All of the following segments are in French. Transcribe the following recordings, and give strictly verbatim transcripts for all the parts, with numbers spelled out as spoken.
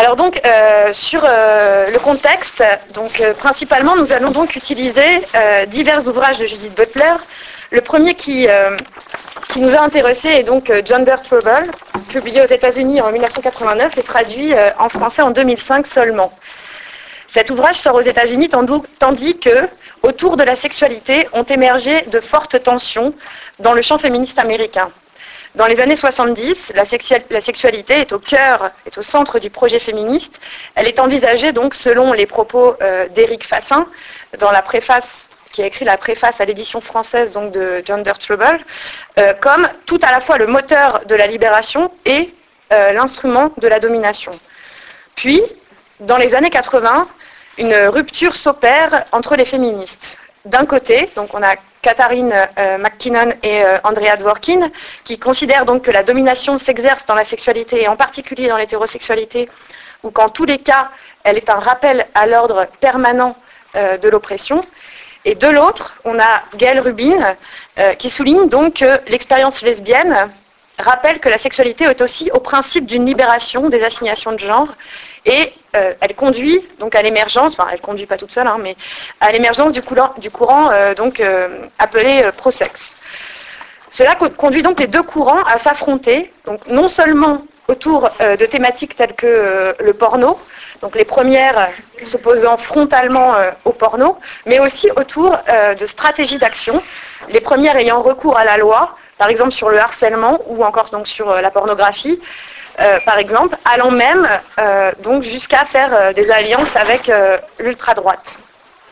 Alors donc, euh, sur euh, le contexte, donc, euh, principalement, nous allons donc utiliser euh, divers ouvrages de Judith Butler. Le premier qui, euh, qui nous a intéressés est donc euh, Gender Trouble, publié aux États-Unis en mille neuf cent quatre-vingt-neuf et traduit euh, en français en deux mille cinq seulement. Cet ouvrage sort aux États-Unis tandis que, autour de la sexualité, ont émergé de fortes tensions dans le champ féministe américain. Dans les années soixante-dix, la, sexu- la sexualité est au cœur, est au centre du projet féministe. Elle est envisagée donc, selon les propos euh, d'Éric Fassin, dans la préface, qui a écrit la préface à l'édition française donc, de Gender Trouble, euh, comme tout à la fois le moteur de la libération et euh, l'instrument de la domination. Puis, dans les années quatre-vingts, une rupture s'opère entre les féministes. D'un côté, donc on a Catherine euh, McKinnon et euh, Andrea Dworkin, qui considèrent donc que la domination s'exerce dans la sexualité, et en particulier dans l'hétérosexualité, ou qu'en tous les cas, elle est un rappel à l'ordre permanent euh, de l'oppression. Et de l'autre, on a Gail Rubin, euh, qui souligne donc que l'expérience lesbienne rappelle que la sexualité est aussi au principe d'une libération des assignations de genre, et euh, elle conduit donc à l'émergence, enfin elle conduit pas toute seule, hein, mais à l'émergence du courant, du courant euh, donc, euh, appelé euh, pro-sexe. Cela co- conduit donc les deux courants à s'affronter, donc non seulement autour euh, de thématiques telles que euh, le porno, donc les premières euh, s'opposant frontalement euh, au porno, mais aussi autour euh, de stratégies d'action, les premières ayant recours à la loi, par exemple sur le harcèlement ou encore donc sur euh, la pornographie, euh, par exemple, allant même euh, donc jusqu'à faire euh, des alliances avec euh, l'ultra-droite.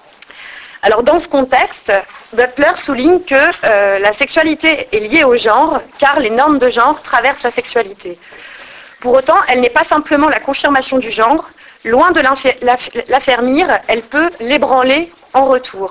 Alors dans ce contexte, Butler souligne que euh, la sexualité est liée au genre, car les normes de genre traversent la sexualité. Pour autant, elle n'est pas simplement la confirmation du genre, loin de l'affermir, elle peut l'ébranler en retour.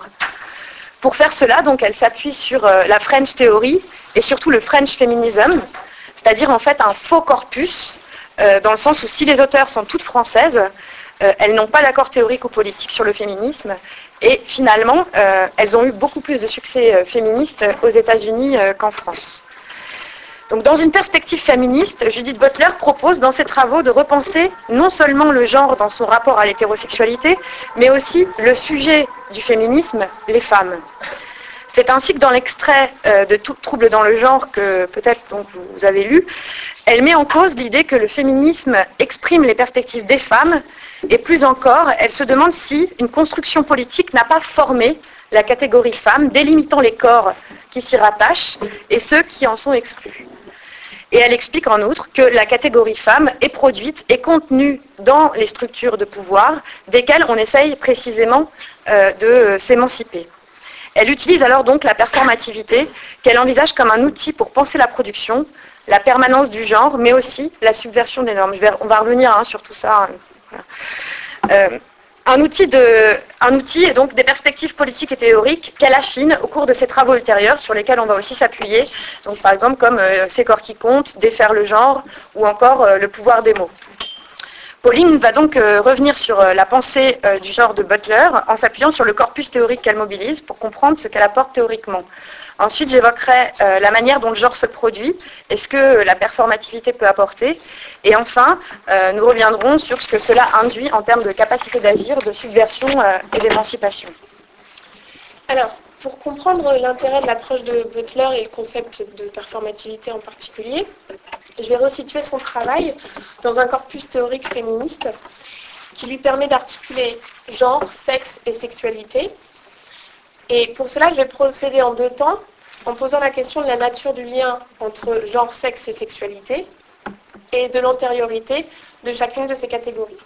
Pour faire cela, donc, elle s'appuie sur euh, la French Theory et surtout le French Feminism, c'est-à-dire en fait un faux corpus, euh, dans le sens où si les auteurs sont toutes françaises, euh, elles n'ont pas d'accord théorique ou politique sur le féminisme, et finalement, euh, elles ont eu beaucoup plus de succès euh, féministes aux États-Unis euh, qu'en France. Donc, dans une perspective féministe, Judith Butler propose dans ses travaux de repenser non seulement le genre dans son rapport à l'hétérosexualité, mais aussi le sujet du féminisme, les femmes. C'est ainsi que dans l'extrait euh, de Tout trouble dans le genre, que peut-être donc vous avez lu, elle met en cause l'idée que le féminisme exprime les perspectives des femmes, et plus encore, elle se demande si une construction politique n'a pas formé la catégorie femme, délimitant les corps qui s'y rattachent et ceux qui en sont exclus. Et elle explique en outre que la catégorie femme est produite et contenue dans les structures de pouvoir desquelles on essaye précisément euh, de s'émanciper. Elle utilise alors donc la performativité qu'elle envisage comme un outil pour penser la production, la permanence du genre, mais aussi la subversion des normes. Je vais, on va revenir hein, sur tout ça. Voilà. Euh, un outil, de, un outil et donc des perspectives politiques et théoriques qu'elle affine au cours de ses travaux ultérieurs sur lesquels on va aussi s'appuyer, donc par exemple comme euh, C'est corps qui compte, Défaire le genre ou encore euh, Le pouvoir des mots. Pauline va donc euh, revenir sur euh, la pensée euh, du genre de Butler en s'appuyant sur le corpus théorique qu'elle mobilise pour comprendre ce qu'elle apporte théoriquement. Ensuite, j'évoquerai euh, la manière dont le genre se produit et ce que la performativité peut apporter. Et enfin, euh, nous reviendrons sur ce que cela induit en termes de capacité d'agir, de subversion euh, et d'émancipation. Alors, pour comprendre l'intérêt de l'approche de Butler et le concept de performativité en particulier, je vais resituer son travail dans un corpus théorique féministe qui lui permet d'articuler genre, sexe et sexualité. Et pour cela, je vais procéder en deux temps, en posant la question de la nature du lien entre genre, sexe et sexualité, et de l'antériorité de chacune de ces catégories.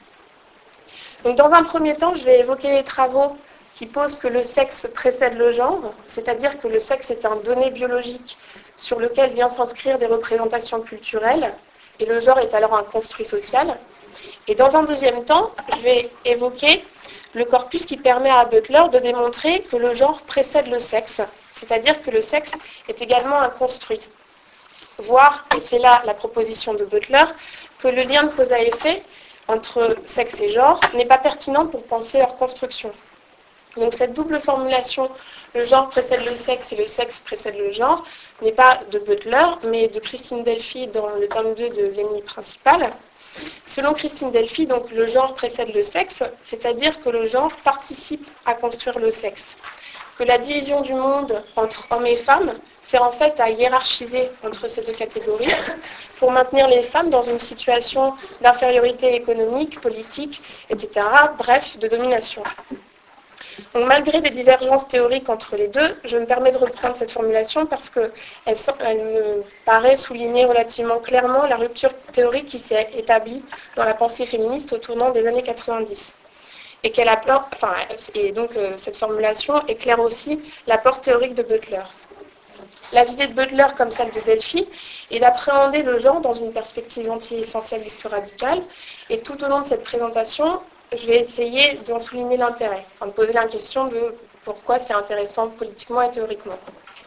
Donc, dans un premier temps, je vais évoquer les travaux qui posent que le sexe précède le genre, c'est-à-dire que le sexe est un donné biologique sur lequel vient s'inscrire des représentations culturelles, et le genre est alors un construit social. Et dans un deuxième temps, je vais évoquer le corpus qui permet à Butler de démontrer que le genre précède le sexe, c'est-à-dire que le sexe est également un construit. Voire, et c'est là la proposition de Butler, que le lien de cause à effet entre sexe et genre n'est pas pertinent pour penser leur construction. Donc cette double formulation, le genre précède le sexe et le sexe précède le genre, n'est pas de Butler, mais de Christine Delphi dans le tome deux de L'ennemi principal. Selon Christine Delphi, donc, le genre précède le sexe, c'est-à-dire que le genre participe à construire le sexe. Que la division du monde entre hommes et femmes sert en fait à hiérarchiser entre ces deux catégories pour maintenir les femmes dans une situation d'infériorité économique, politique, et cetera, bref, de domination. Donc, malgré des divergences théoriques entre les deux, je me permets de reprendre cette formulation parce qu'elle elle me paraît souligner relativement clairement la rupture théorique qui s'est établie dans la pensée féministe au tournant des années quatre-vingt-dix. Et, qu'elle apporte, enfin, et donc euh, cette formulation éclaire aussi l'apport théorique de Butler. La visée de Butler, comme celle de Delphi, est d'appréhender le genre dans une perspective anti-essentialiste radicale. Et tout au long de cette présentation, je vais essayer d'en souligner l'intérêt, enfin de poser la question de pourquoi c'est intéressant politiquement et théoriquement.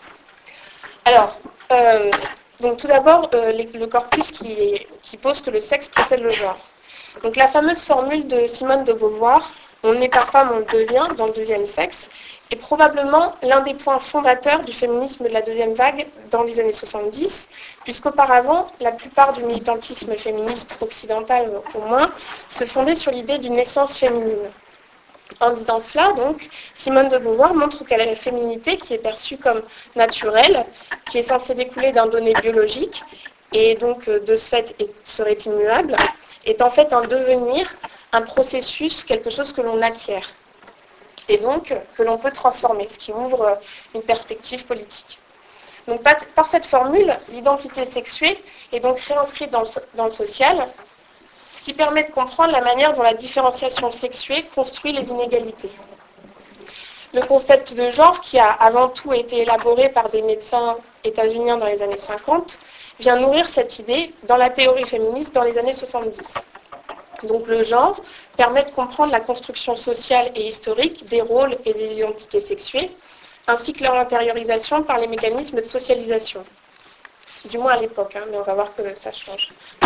Alors, euh, donc tout d'abord, euh, le corpus qui, est, qui pose que le sexe précède le genre. Donc la fameuse formule de Simone de Beauvoir, on n'est pas femme, on le devient, dans le deuxième sexe, est probablement l'un des points fondateurs du féminisme de la deuxième vague dans les années soixante-dix, puisqu'auparavant, la plupart du militantisme féministe occidental au moins, se fondait sur l'idée d'une naissance féminine. En disant cela, donc, Simone de Beauvoir montre qu'elle a la féminité qui est perçue comme naturelle, qui est censée découler d'un donné biologique, et donc de ce fait serait immuable, est en fait un devenir, un processus, quelque chose que l'on acquiert, et donc que l'on peut transformer, ce qui ouvre une perspective politique. Donc par cette formule, l'identité sexuée est donc réinscrite dans le, dans le social, ce qui permet de comprendre la manière dont la différenciation sexuée construit les inégalités. Le concept de genre, qui a avant tout été élaboré par des médecins états-uniens dans les années cinquante, vient nourrir cette idée dans la théorie féministe dans les années soixante-dix. Donc le genre permet de comprendre la construction sociale et historique des rôles et des identités sexuées, ainsi que leur intériorisation par les mécanismes de socialisation. Du moins à l'époque, hein, mais on va voir que ça change.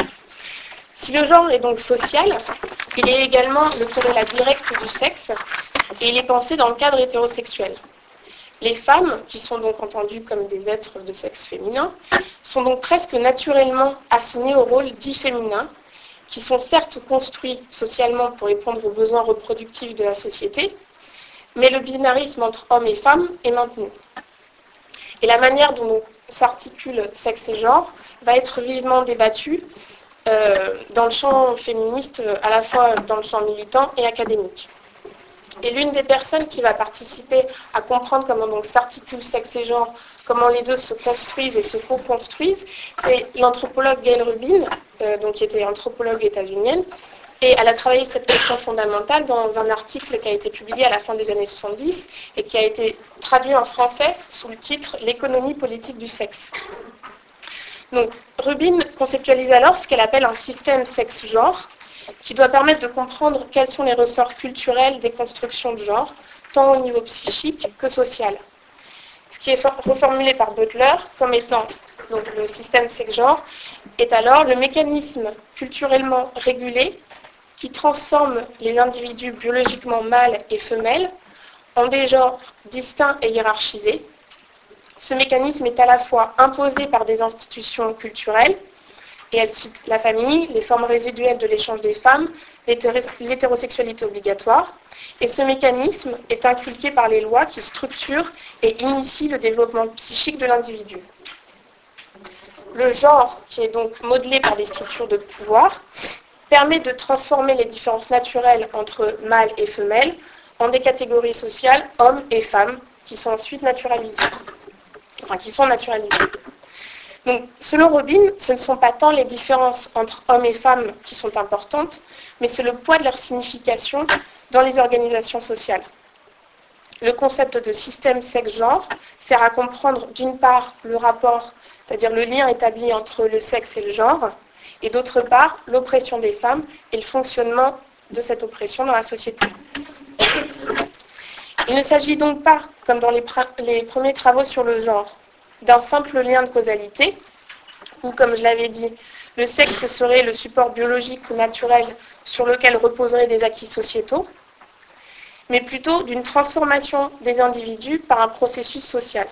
Si le genre est donc social, il est également le corrélat direct du sexe, et il est pensé dans le cadre hétérosexuel. Les femmes, qui sont donc entendues comme des êtres de sexe féminin, sont donc presque naturellement assignées au rôle dit féminin, qui sont certes construits socialement pour répondre aux besoins reproductifs de la société, mais le binarisme entre hommes et femmes est maintenu. Et la manière dont s'articule sexe et genre va être vivement débattue euh, dans le champ féministe, à la fois dans le champ militant et académique. Et l'une des personnes qui va participer à comprendre comment donc s'articule sexe et genre, comment les deux se construisent et se co-construisent, c'est l'anthropologue Gayle Rubin, euh, donc, qui était anthropologue états-unienne, et elle a travaillé cette question fondamentale dans un article qui a été publié à la fin des années soixante-dix et qui a été traduit en français sous le titre « L'économie politique du sexe ». Donc, Rubin conceptualise alors ce qu'elle appelle un système sexe-genre, qui doit permettre de comprendre quels sont les ressorts culturels des constructions de genre, tant au niveau psychique que social. Ce qui est reformulé par Butler comme étant donc, le système sexe-genre, est alors le mécanisme culturellement régulé qui transforme les individus biologiquement mâles et femelles en des genres distincts et hiérarchisés. Ce mécanisme est à la fois imposé par des institutions culturelles, et elle cite la famille, les formes résiduelles de l'échange des femmes, l'hétérosexualité obligatoire. Et ce mécanisme est inculqué par les lois qui structurent et initient le développement psychique de l'individu. Le genre, qui est donc modelé par des structures de pouvoir, permet de transformer les différences naturelles entre mâles et femelles en des catégories sociales, hommes et femmes, qui sont ensuite naturalisées. Enfin, qui sont naturalisées. Donc, selon Rubin, ce ne sont pas tant les différences entre hommes et femmes qui sont importantes, mais c'est le poids de leur signification dans les organisations sociales. Le concept de système sexe-genre sert à comprendre d'une part le rapport, c'est-à-dire le lien établi entre le sexe et le genre, et d'autre part l'oppression des femmes et le fonctionnement de cette oppression dans la société. Il ne s'agit donc pas, comme dans les, pra- les premiers travaux sur le genre, d'un simple lien de causalité, où, comme je l'avais dit, le sexe serait le support biologique ou naturel sur lequel reposeraient des acquis sociétaux, mais plutôt d'une transformation des individus par un processus social.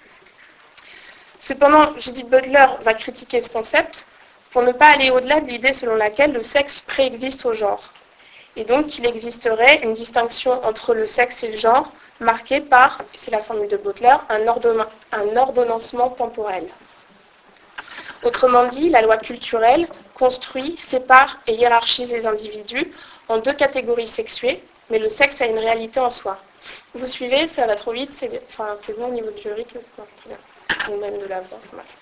Cependant, Judith Butler va critiquer ce concept pour ne pas aller au-delà de l'idée selon laquelle le sexe préexiste au genre, et donc qu'il existerait une distinction entre le sexe et le genre marquée par, c'est la formule de Butler, un, ordonna- un ordonnancement temporel. Autrement dit, la loi culturelle construit, sépare et hiérarchise les individus en deux catégories sexuées, mais le sexe a une réalité en soi. Vous suivez, ça va trop vite, c'est, enfin, c'est bon au niveau du rythme, non, très bien. Ou même de la voix.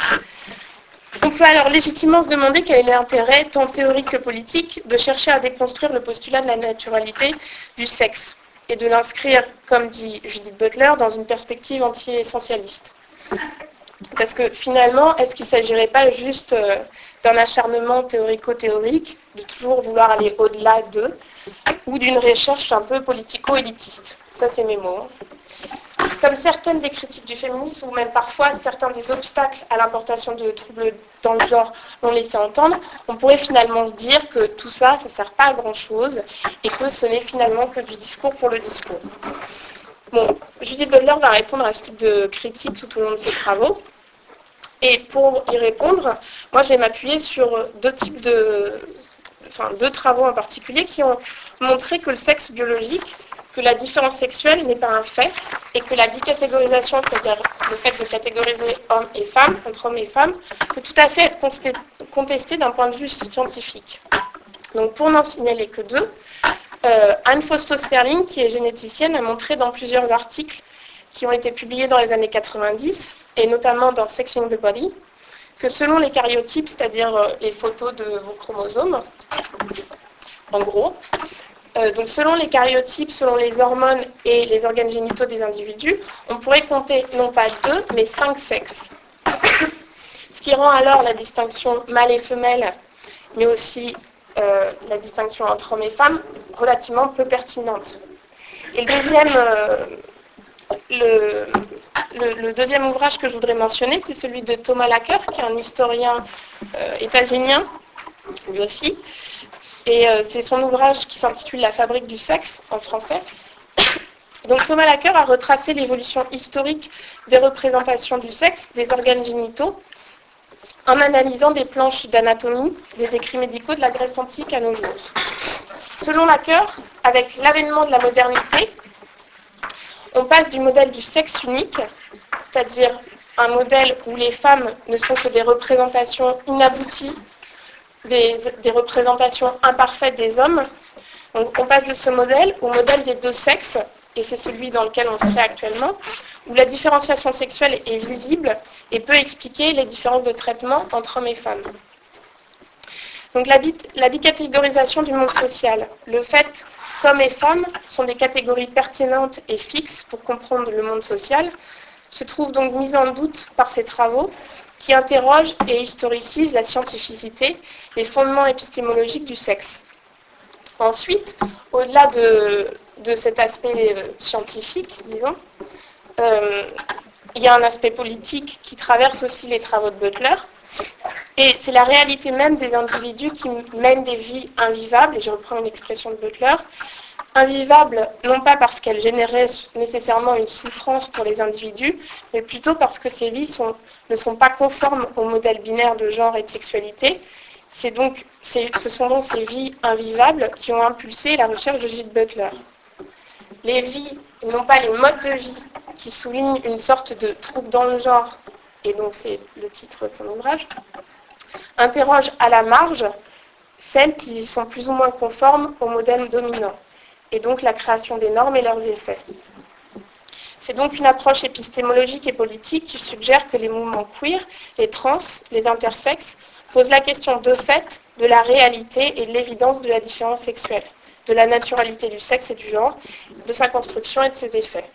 On peut alors légitimement se demander quel est l'intérêt, tant théorique que politique, de chercher à déconstruire le postulat de la naturalité du sexe et de l'inscrire, comme dit Judith Butler, dans une perspective anti-essentialiste. Parce que finalement, est-ce qu'il ne s'agirait pas juste euh, d'un acharnement théorico-théorique, de toujours vouloir aller au-delà d'eux, ou d'une recherche un peu politico-élitiste? Ça, c'est mes mots. Comme certaines des critiques du féminisme, ou même parfois certains des obstacles à l'importation de troubles dans le genre l'ont laissé entendre, on pourrait finalement se dire que tout ça, ça ne sert pas à grand-chose, et que ce n'est finalement que du discours pour le discours. Bon, Judith Butler va répondre à ce type de critique tout au long de ses travaux. Et pour y répondre, moi je vais m'appuyer sur deux types de, enfin deux travaux en particulier qui ont montré que le sexe biologique, que la différence sexuelle n'est pas un fait, et que la bicatégorisation, c'est-à-dire le fait de catégoriser hommes et femmes, entre hommes et femmes, peut tout à fait être contesté d'un point de vue scientifique. Donc pour n'en signaler que deux, euh, Anne Fausto-Sterling, qui est généticienne, a montré dans plusieurs articles qui ont été publiés dans les années quatre-vingt-dix, et notamment dans Sexing the Body, que selon les karyotypes, c'est-à-dire euh, les photos de vos chromosomes, en gros, euh, donc selon les karyotypes, selon les hormones et les organes génitaux des individus, on pourrait compter non pas deux, mais cinq sexes. Ce qui rend alors la distinction mâle et femelle, mais aussi euh, la distinction entre hommes et femmes, relativement peu pertinente. Et le deuxième, euh, le, le, le deuxième ouvrage que je voudrais mentionner, c'est celui de Thomas Lacker, qui est un historien euh, états-unien, lui aussi. Et euh, c'est son ouvrage qui s'intitule La fabrique du sexe, en français. Donc Thomas Lacker a retracé l'évolution historique des représentations du sexe, des organes génitaux, en analysant des planches d'anatomie, des écrits médicaux de la Grèce antique à nos jours. Selon Lacker, avec l'avènement de la modernité, on passe du modèle du sexe unique, c'est-à-dire un modèle où les femmes ne sont que des représentations inabouties, des, des représentations imparfaites des hommes. Donc on passe de ce modèle au modèle des deux sexes, et c'est celui dans lequel on serait actuellement, où la différenciation sexuelle est visible et peut expliquer les différences de traitement entre hommes et femmes. Donc la, bi- la bicatégorisation du monde social, le fait qu'hommes et femmes sont des catégories pertinentes et fixes pour comprendre le monde social, se trouve donc mise en doute par ces travaux qui interrogent et historicisent la scientificité, les fondements épistémologiques du sexe. Ensuite, au-delà de, de cet aspect euh, scientifique, disons, euh, il y a un aspect politique qui traverse aussi les travaux de Butler, et c'est la réalité même des individus qui mènent des vies invivables, et je reprends une expression de Butler, invivables non pas parce qu'elles généraient nécessairement une souffrance pour les individus, mais plutôt parce que ces vies sont, ne sont pas conformes au modèle binaire de genre et de sexualité. C'est donc, c'est, ce sont donc ces vies invivables qui ont impulsé la recherche de Judith Butler. Les vies, non pas les modes de vie, qui soulignent une sorte de trouble dans le genre, et donc c'est le titre de son ouvrage, interrogent à la marge celles qui sont plus ou moins conformes au modèle dominant, et donc la création des normes et leurs effets. C'est donc une approche épistémologique et politique qui suggère que les mouvements queer, les trans, les intersexes, posent la question de fait de la réalité et de l'évidence de la différence sexuelle, de la naturalité du sexe et du genre, de sa construction et de ses effets.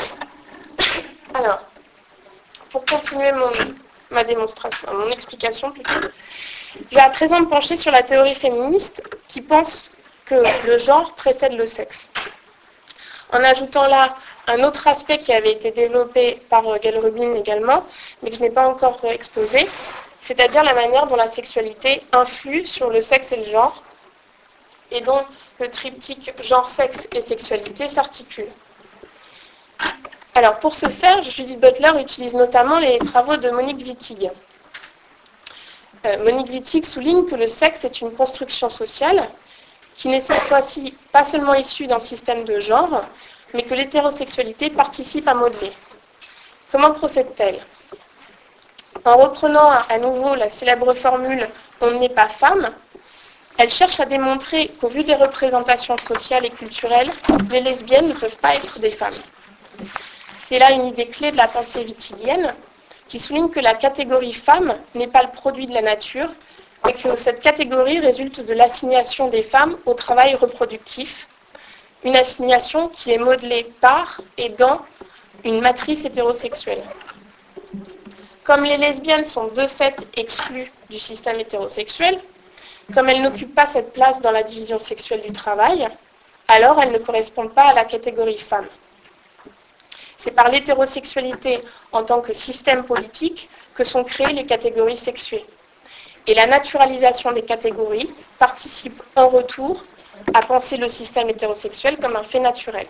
Alors, pour continuer mon, ma démonstration, mon explication plutôt, je vais à présent me pencher sur la théorie féministe qui pense que le genre précède le sexe. En ajoutant là un autre aspect qui avait été développé par Gail Rubin également, mais que je n'ai pas encore exposé, c'est-à-dire la manière dont la sexualité influe sur le sexe et le genre, et dont le triptyque genre, sexe et sexualité s'articule. Alors pour ce faire, Judith Butler utilise notamment les travaux de Monique Wittig. Euh, Monique Wittig souligne que le sexe est une construction sociale qui n'est cette fois-ci pas seulement issue d'un système de genre, mais que l'hétérosexualité participe à modeler. Comment procède-t-elle ? En reprenant à nouveau la célèbre formule « on n'est pas femme », elle cherche à démontrer qu'au vu des représentations sociales et culturelles, les lesbiennes ne peuvent pas être des femmes. C'est là une idée clé de la pensée wittigienne, qui souligne que la catégorie femme n'est pas le produit de la nature, mais que cette catégorie résulte de l'assignation des femmes au travail reproductif, une assignation qui est modelée par et dans une matrice hétérosexuelle. Comme les lesbiennes sont de fait exclues du système hétérosexuel, comme elles n'occupent pas cette place dans la division sexuelle du travail, alors elles ne correspondent pas à la catégorie femme. C'est par l'hétérosexualité en tant que système politique que sont créées les catégories sexuées. Et la naturalisation des catégories participe en retour à penser le système hétérosexuel comme un fait naturel.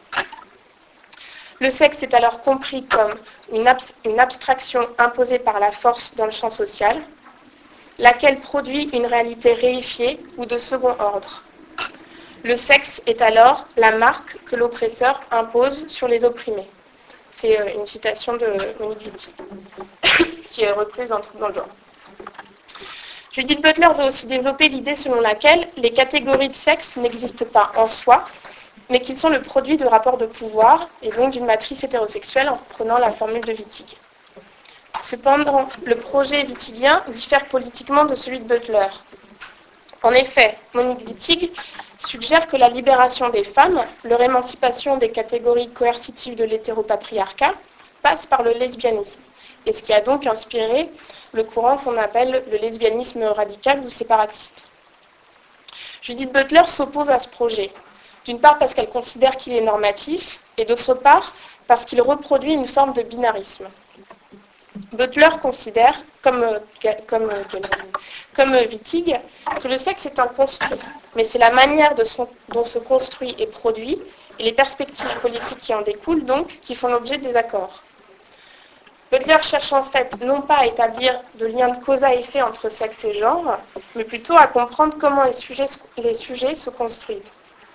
Le sexe est alors compris comme une, abs- une abstraction imposée par la force dans le champ social, laquelle produit une réalité réifiée ou de second ordre. Le sexe est alors la marque que l'oppresseur impose sur les opprimés. C'est une citation de Monique Wittig, qui est reprise dans Troubles dans le genre. Judith Butler veut aussi développer l'idée selon laquelle les catégories de sexe n'existent pas en soi, mais qu'ils sont le produit de rapports de pouvoir et donc d'une matrice hétérosexuelle en prenant la formule de Wittig. Cependant, le projet wittigien diffère politiquement de celui de Butler. En effet, Monique Wittig suggère que la libération des femmes, leur émancipation des catégories coercitives de l'hétéropatriarcat, passe par le lesbianisme, et ce qui a donc inspiré le courant qu'on appelle le lesbianisme radical ou séparatiste. Judith Butler s'oppose à ce projet, d'une part parce qu'elle considère qu'il est normatif, et d'autre part parce qu'il reproduit une forme de binarisme. Butler considère, comme, comme, comme Wittig, que le sexe est un construit, mais c'est la manière de son, dont ce construit est produit et les perspectives politiques qui en découlent donc qui font l'objet des accords. Butler cherche en fait non pas à établir de lien de cause à effet entre sexe et genre, mais plutôt à comprendre comment les sujets, les sujets se construisent.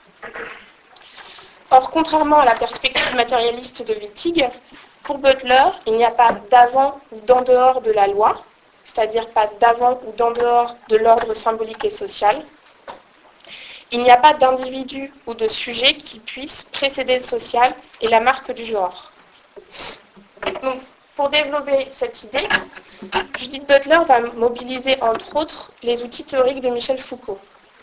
Or, contrairement à la perspective matérialiste de Wittig, pour Butler, il n'y a pas d'avant ou d'en dehors de la loi, c'est-à-dire pas d'avant ou d'en dehors de l'ordre symbolique et social. Il n'y a pas d'individu ou de sujet qui puisse précéder le social et la marque du genre. Donc, pour développer cette idée, Judith Butler va mobiliser entre autres les outils théoriques de Michel Foucault.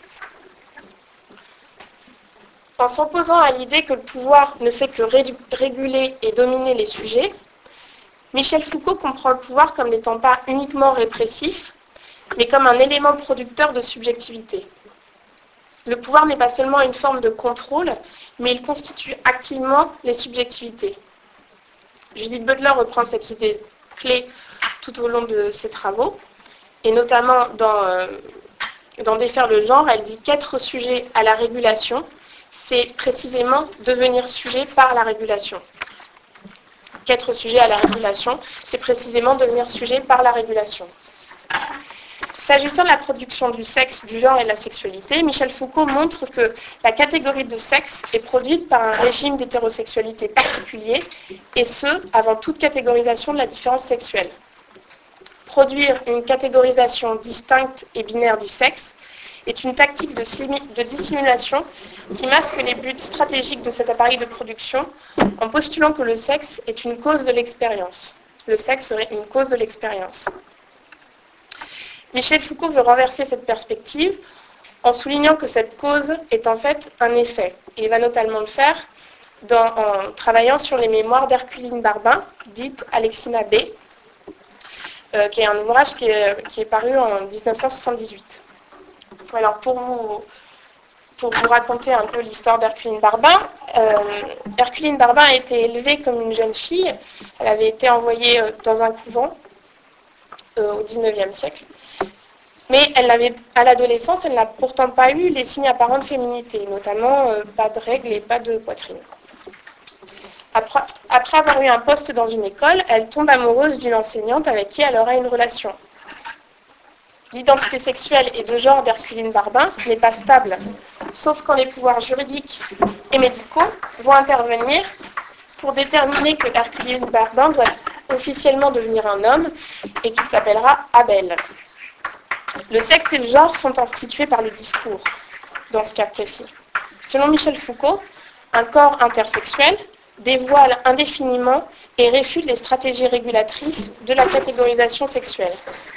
En s'opposant à l'idée que le pouvoir ne fait que ré- réguler et dominer les sujets, Michel Foucault comprend le pouvoir comme n'étant pas uniquement répressif, mais comme un élément producteur de subjectivité. Le pouvoir n'est pas seulement une forme de contrôle, mais il constitue activement les subjectivités. Judith Butler reprend cette idée clé tout au long de ses travaux, et notamment dans, euh, dans Défaire le genre, elle dit qu'être sujet à la régulation, c'est précisément devenir sujet par la régulation. Qu'être sujet à la régulation, c'est précisément devenir sujet par la régulation. S'agissant de la production du sexe, du genre et de la sexualité, Michel Foucault montre que la catégorie de sexe est produite par un régime d'hétérosexualité particulier, et ce, avant toute catégorisation de la différence sexuelle. Produire une catégorisation distincte et binaire du sexe est une tactique de, simi- de dissimulation qui masque les buts stratégiques de cet appareil de production en postulant que le sexe est une cause de l'expérience. Le sexe serait une cause de l'expérience. Michel Foucault veut renverser cette perspective en soulignant que cette cause est en fait un effet. Et il va notamment le faire dans, en travaillant sur les mémoires d'Herculine Barbin, dite Alexina B, euh, qui est un ouvrage qui est, qui est paru en dix-neuf cent soixante-dix-huit. Alors pour vous, pour vous raconter un peu l'histoire d'Herculine Barbin, euh, Herculine Barbin a été élevée comme une jeune fille. Elle avait été envoyée euh, dans un couvent euh, au dix-neuvième siècle. Mais elle n'avait, à l'adolescence, elle n'a pourtant pas eu les signes apparents de féminité, notamment euh, pas de règles et pas de poitrine. Après, après avoir eu un poste dans une école, elle tombe amoureuse d'une enseignante avec qui elle aura une relation. L'identité sexuelle et de genre d'Herculine Barbin n'est pas stable, sauf quand les pouvoirs juridiques et médicaux vont intervenir pour déterminer que Herculine Barbin doit officiellement devenir un homme et qu'il s'appellera Abel. Le sexe et le genre sont institués par le discours, dans ce cas précis. Selon Michel Foucault, un corps intersexuel dévoile indéfiniment et réfute les stratégies régulatrices de la catégorisation sexuelle.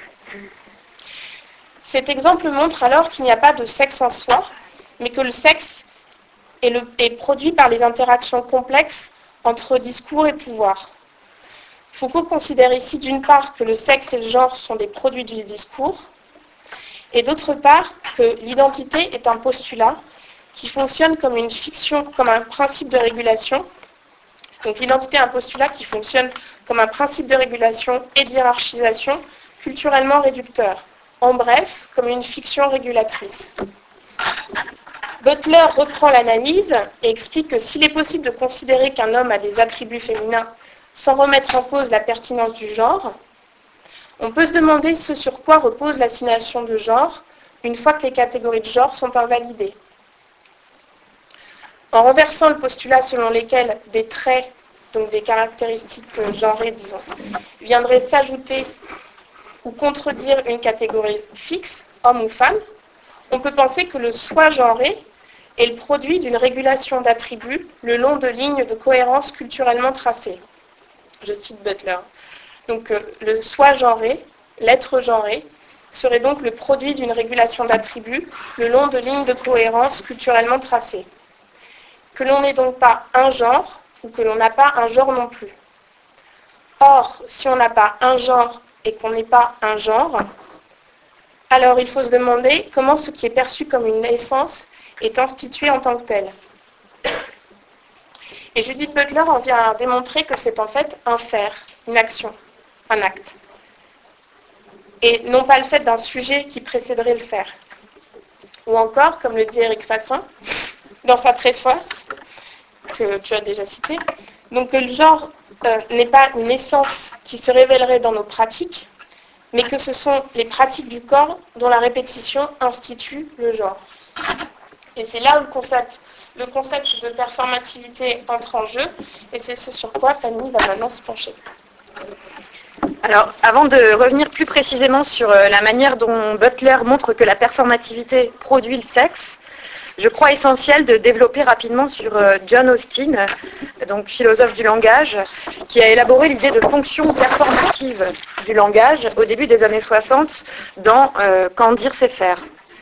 Cet exemple montre alors qu'il n'y a pas de sexe en soi, mais que le sexe est, le, est produit par les interactions complexes entre discours et pouvoir. Foucault considère ici d'une part que le sexe et le genre sont des produits du discours, et d'autre part que l'identité est un postulat qui fonctionne comme une fiction, comme un principe de régulation. Donc l'identité est un postulat qui fonctionne comme un principe de régulation et d'hiérarchisation culturellement réducteur. En bref, comme une fiction régulatrice. Butler reprend l'analyse et explique que s'il est possible de considérer qu'un homme a des attributs féminins sans remettre en cause la pertinence du genre, on peut se demander ce sur quoi repose l'assignation de genre une fois que les catégories de genre sont invalidées. En renversant le postulat selon lequel des traits, donc des caractéristiques genrées, disons, viendraient s'ajouter ou contredire une catégorie fixe, homme ou femme, on peut penser que le soi genré est le produit d'une régulation d'attributs le long de lignes de cohérence culturellement tracées. Je cite Butler. Donc euh, le soi genré, l'être genré, serait donc le produit d'une régulation d'attributs le long de lignes de cohérence culturellement tracées. Que l'on n'est donc pas un genre ou que l'on n'a pas un genre non plus. Or, si on n'a pas un genre et qu'on n'est pas un genre, alors il faut se demander comment ce qui est perçu comme une essence est institué en tant que tel. Et Judith Butler en vient à démontrer que c'est en fait un faire, une action, un acte. Et non pas le fait d'un sujet qui précéderait le faire. Ou encore, comme le dit Éric Fassin, dans sa préface, que tu as déjà citée, donc que le genre euh, n'est pas une essence qui se révélerait dans nos pratiques, mais que ce sont les pratiques du corps dont la répétition institue le genre. Et c'est là où le concept, le concept de performativité entre en jeu, et c'est ce sur quoi Fanny va maintenant se pencher. Alors, avant de revenir plus précisément sur la manière dont Butler montre que la performativité produit le sexe, je crois essentiel de développer rapidement sur John Austin, donc philosophe du langage, qui a élaboré l'idée de fonction performative du langage au début des années soixante dans euh, Quand dire c'est faire.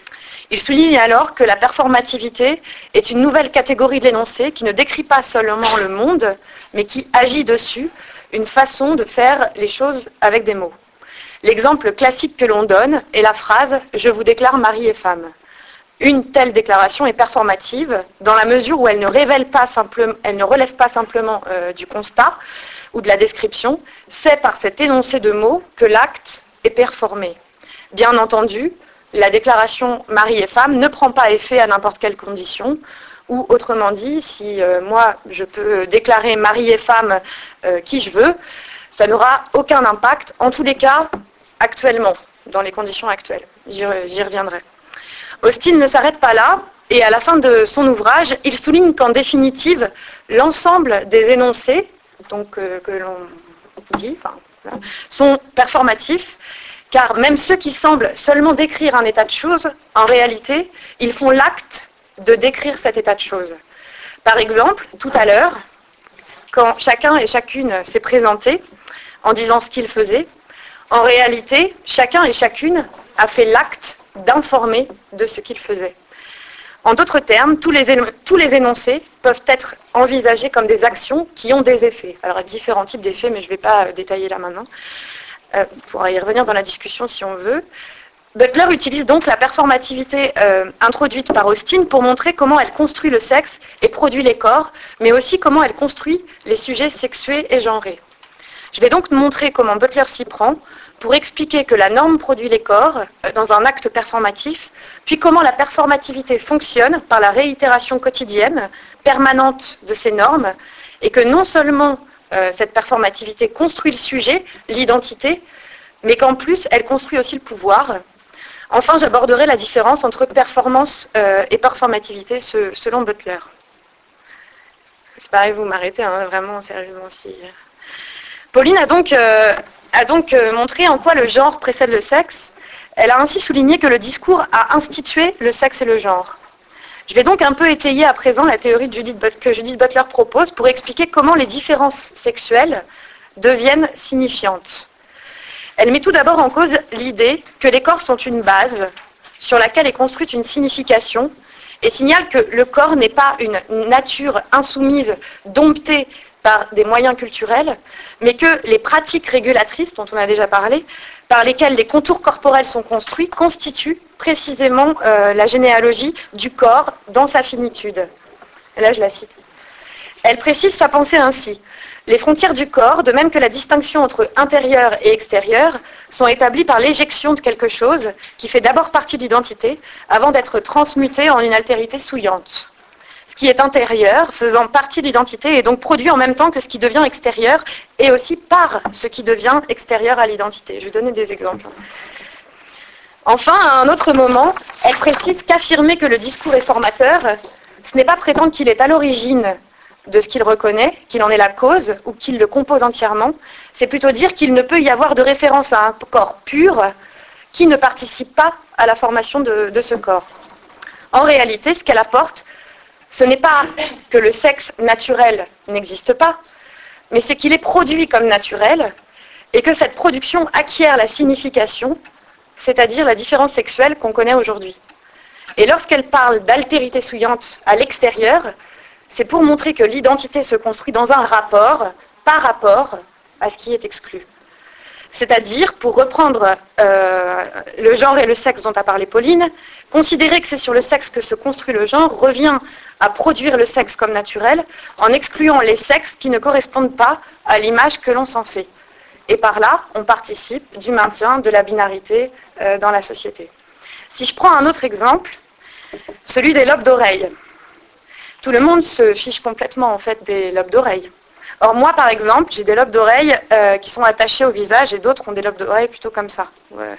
Il souligne alors que la performativité est une nouvelle catégorie de l'énoncé qui ne décrit pas seulement le monde, mais qui agit dessus, une façon de faire les choses avec des mots. L'exemple classique que l'on donne est la phrase « Je vous déclare mari et femme ». Une telle déclaration est performative dans la mesure où elle ne, révèle pas simplement, elle ne relève pas simplement euh, du constat ou de la description, c'est par cet énoncé de mots que l'acte est performé. Bien entendu, la déclaration mari et femme ne prend pas effet à n'importe quelle condition, ou autrement dit, si euh, moi je peux déclarer mari et femme euh, qui je veux, ça n'aura aucun impact, en tous les cas actuellement, dans les conditions actuelles. J'y, j'y reviendrai. Austin ne s'arrête pas là, et à la fin de son ouvrage, il souligne qu'en définitive, l'ensemble des énoncés, donc euh, que l'on dit, enfin, voilà, sont performatifs, car même ceux qui semblent seulement décrire un état de choses, en réalité, ils font l'acte de décrire cet état de choses. Par exemple, tout à l'heure, quand chacun et chacune s'est présenté en disant ce qu'il faisait, en réalité, chacun et chacune a fait l'acte d'informer de ce qu'il faisait. En d'autres termes, tous les, éno- tous les énoncés peuvent être envisagés comme des actions qui ont des effets. Alors, il y a différents types d'effets, mais je ne vais pas euh, détailler là maintenant. Euh, on pourra y revenir dans la discussion si on veut. Butler utilise donc la performativité euh, introduite par Austin pour montrer comment elle construit le sexe et produit les corps, mais aussi comment elle construit les sujets sexués et genrés. Je vais donc montrer comment Butler s'y prend pour expliquer que la norme produit les corps dans un acte performatif, puis comment la performativité fonctionne par la réitération quotidienne, permanente de ces normes, et que non seulement euh, cette performativité construit le sujet, l'identité, mais qu'en plus elle construit aussi le pouvoir. Enfin, j'aborderai la différence entre performance euh, et performativité ce, selon Butler. C'est pareil, vous m'arrêtez, hein, vraiment, sérieusement. Si... Pauline a donc, euh, a donc euh, montré en quoi le genre précède le sexe. Elle a ainsi souligné que le discours a institué le sexe et le genre. Je vais donc un peu étayer à présent la théorie de Judith But- que Judith Butler propose pour expliquer comment les différences sexuelles deviennent signifiantes. Elle met tout d'abord en cause l'idée que les corps sont une base sur laquelle est construite une signification et signale que le corps n'est pas une nature insoumise, domptée par des moyens culturels, mais que les pratiques régulatrices, dont on a déjà parlé, par lesquelles les contours corporels sont construits, constituent précisément euh, la généalogie du corps dans sa finitude. Et là, je la cite. Elle précise sa pensée ainsi. Les frontières du corps, de même que la distinction entre intérieur et extérieur, sont établies par l'éjection de quelque chose qui fait d'abord partie de l'identité, avant d'être transmuté en une altérité souillante. Ce qui est intérieur, faisant partie de l'identité, est donc produit en même temps que ce qui devient extérieur, et aussi par ce qui devient extérieur à l'identité. Je vais donner des exemples. Enfin, à un autre moment, elle précise qu'affirmer que le discours est formateur, ce n'est pas prétendre qu'il est à l'origine de ce qu'il reconnaît, qu'il en est la cause, ou qu'il le compose entièrement, c'est plutôt dire qu'il ne peut y avoir de référence à un corps pur qui ne participe pas à la formation de, de ce corps. En réalité, ce qu'elle apporte, ce n'est pas que le sexe naturel n'existe pas, mais c'est qu'il est produit comme naturel, et que cette production acquiert la signification, c'est-à-dire la différence sexuelle qu'on connaît aujourd'hui. Et lorsqu'elle parle d'altérité souillante à l'extérieur, c'est pour montrer que l'identité se construit dans un rapport, par rapport à ce qui est exclu. C'est-à-dire, pour reprendre euh, le genre et le sexe dont a parlé Pauline, considérer que c'est sur le sexe que se construit le genre revient à produire le sexe comme naturel, en excluant les sexes qui ne correspondent pas à l'image que l'on s'en fait. Et par là, on participe du maintien de la binarité euh, dans la société. Si je prends un autre exemple, celui des lobes d'oreille. Tout le monde se fiche complètement en fait des lobes d'oreille. Or moi par exemple, j'ai des lobes d'oreille euh, qui sont attachés au visage et d'autres ont des lobes d'oreille plutôt comme ça. Ouais.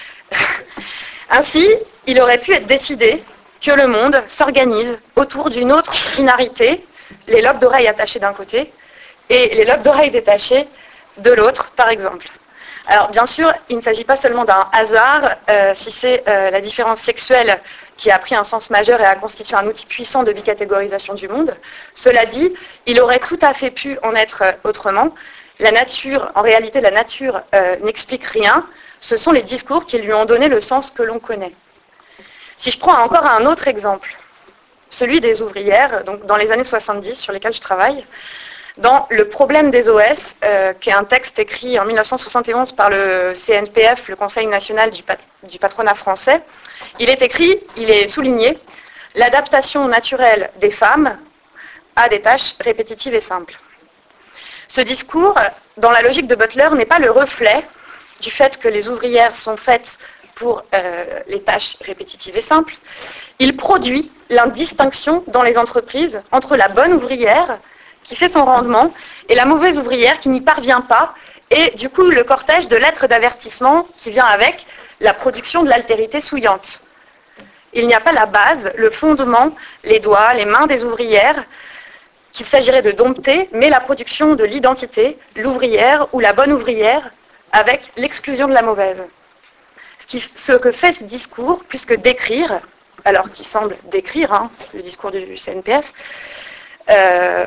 Ainsi, il aurait pu être décidé que le monde s'organise autour d'une autre binarité, les lobes d'oreille attachés d'un côté et les lobes d'oreille détachés de l'autre, par exemple. Alors bien sûr, il ne s'agit pas seulement d'un hasard, euh, si c'est euh, la différence sexuelle qui a pris un sens majeur et a constitué un outil puissant de bicatégorisation du monde. Cela dit, il aurait tout à fait pu en être autrement. La nature, en réalité, la nature euh, n'explique rien. Ce sont les discours qui lui ont donné le sens que l'on connaît. Si je prends encore un autre exemple, celui des ouvrières, donc dans les années soixante-dix, sur lesquelles je travaille, dans Le problème des O S, euh, qui est un texte écrit en mille neuf cent soixante et onze par le C N P F, le Conseil national du, pat- du patronat français, il est écrit, il est souligné, l'adaptation naturelle des femmes à des tâches répétitives et simples. Ce discours, dans la logique de Butler, n'est pas le reflet du fait que les ouvrières sont faites pour euh, les tâches répétitives et simples. Il produit l'indistinction dans les entreprises entre la bonne ouvrière qui fait son rendement et la mauvaise ouvrière qui n'y parvient pas, et du coup le cortège de lettres d'avertissement qui vient avec la production de l'altérité souillante. Il n'y a pas la base, le fondement, les doigts, les mains des ouvrières qu'il s'agirait de dompter, mais la production de l'identité, l'ouvrière ou la bonne ouvrière, avec l'exclusion de la mauvaise. Ce, qui, ce que fait ce discours, plus que d'écrire, alors qu'il semble décrire, hein, le discours du C N P F, euh,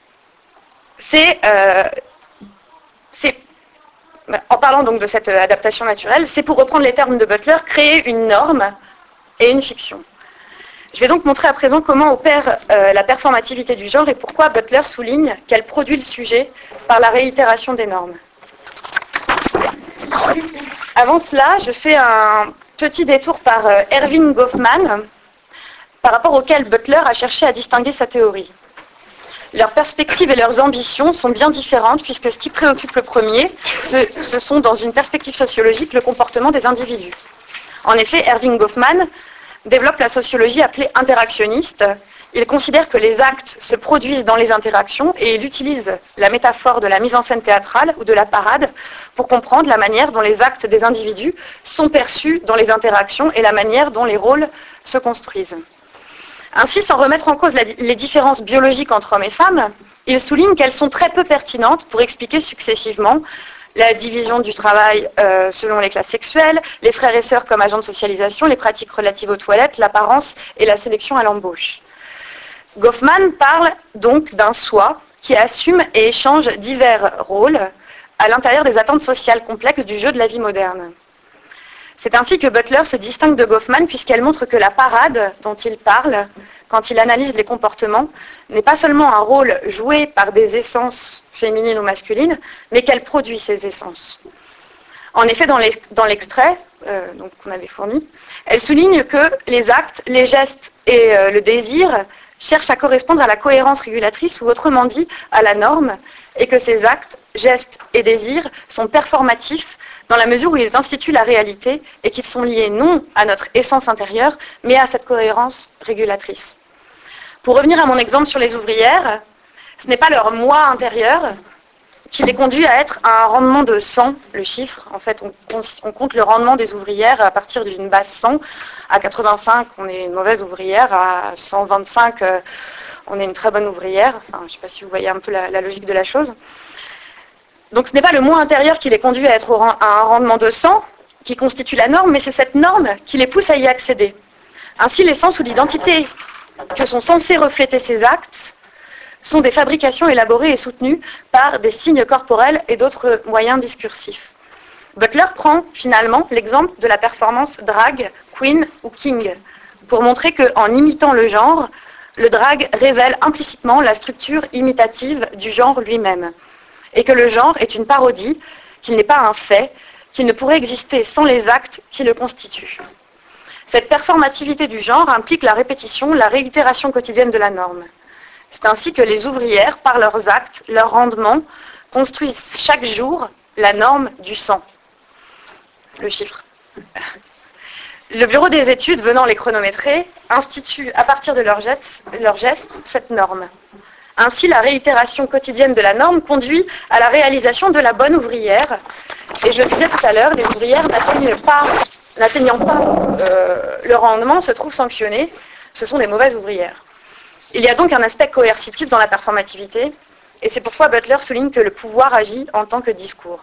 c'est, euh, c'est, en parlant donc de cette adaptation naturelle, c'est pour reprendre les termes de Butler, créer une norme et une fiction. Je vais donc montrer à présent comment opère euh, la performativité du genre et pourquoi Butler souligne qu'elle produit le sujet par la réitération des normes. Avant cela, je fais un petit détour par euh, Erving Goffman, par rapport auquel Butler a cherché à distinguer sa théorie. Leurs perspectives et leurs ambitions sont bien différentes puisque ce qui préoccupe le premier, ce, ce sont dans une perspective sociologique le comportement des individus. En effet, Erving Goffman développe la sociologie appelée interactionniste. Il considère que les actes se produisent dans les interactions et il utilise la métaphore de la mise en scène théâtrale ou de la parade pour comprendre la manière dont les actes des individus sont perçus dans les interactions et la manière dont les rôles se construisent. Ainsi, sans remettre en cause la, les différences biologiques entre hommes et femmes, il souligne qu'elles sont très peu pertinentes pour expliquer successivement la division du travail euh, selon les classes sexuelles, les frères et sœurs comme agents de socialisation, les pratiques relatives aux toilettes, l'apparence et la sélection à l'embauche. Goffman parle donc d'un soi qui assume et échange divers rôles à l'intérieur des attentes sociales complexes du jeu de la vie moderne. C'est ainsi que Butler se distingue de Goffman puisqu'elle montre que la parade dont il parle, quand il analyse les comportements, n'est pas seulement un rôle joué par des essences féminines ou masculines, mais qu'elle produit ces essences. En effet, dans l'extrait euh, qu'on avait fourni, elle souligne que les actes, les gestes et euh, le désir cherchent à correspondre à la cohérence régulatrice ou autrement dit à la norme, et que ces actes, gestes et désirs sont performatifs dans la mesure où ils instituent la réalité et qu'ils sont liés non à notre essence intérieure, mais à cette cohérence régulatrice. Pour revenir à mon exemple sur les ouvrières, ce n'est pas leur moi intérieur qui les conduit à être à un rendement de cent, le chiffre. En fait, on, on compte le rendement des ouvrières à partir d'une base cent. À quatre-vingt-cinq, on est une mauvaise ouvrière. À cent vingt-cinq, euh, on est une très bonne ouvrière. Enfin, je ne sais pas si vous voyez un peu la, la logique de la chose. Donc ce n'est pas le moi intérieur qui les conduit à être au, à un rendement de cent, qui constitue la norme, mais c'est cette norme qui les pousse à y accéder. Ainsi, l'essence ou l'identité que sont censés refléter ces actes sont des fabrications élaborées et soutenues par des signes corporels et d'autres moyens discursifs. Butler prend finalement l'exemple de la performance drag, queen ou king, pour montrer qu'en imitant le genre, le drag révèle implicitement la structure imitative du genre lui-même, et que le genre est une parodie, qu'il n'est pas un fait, qu'il ne pourrait exister sans les actes qui le constituent. Cette performativité du genre implique la répétition, la réitération quotidienne de la norme. C'est ainsi que les ouvrières, par leurs actes, leur rendement, construisent chaque jour la norme du sang. Le chiffre. Le bureau des études, venant les chronométrer, institue à partir de leurs gestes, leurs gestes cette norme. Ainsi, la réitération quotidienne de la norme conduit à la réalisation de la bonne ouvrière. Et je le disais tout à l'heure, les ouvrières n'atteignant pas, n'atteignant pas euh, le rendement se trouvent sanctionnées. Ce sont des mauvaises ouvrières. Il y a donc un aspect coercitif dans la performativité, et c'est pourquoi Butler souligne que le pouvoir agit en tant que discours.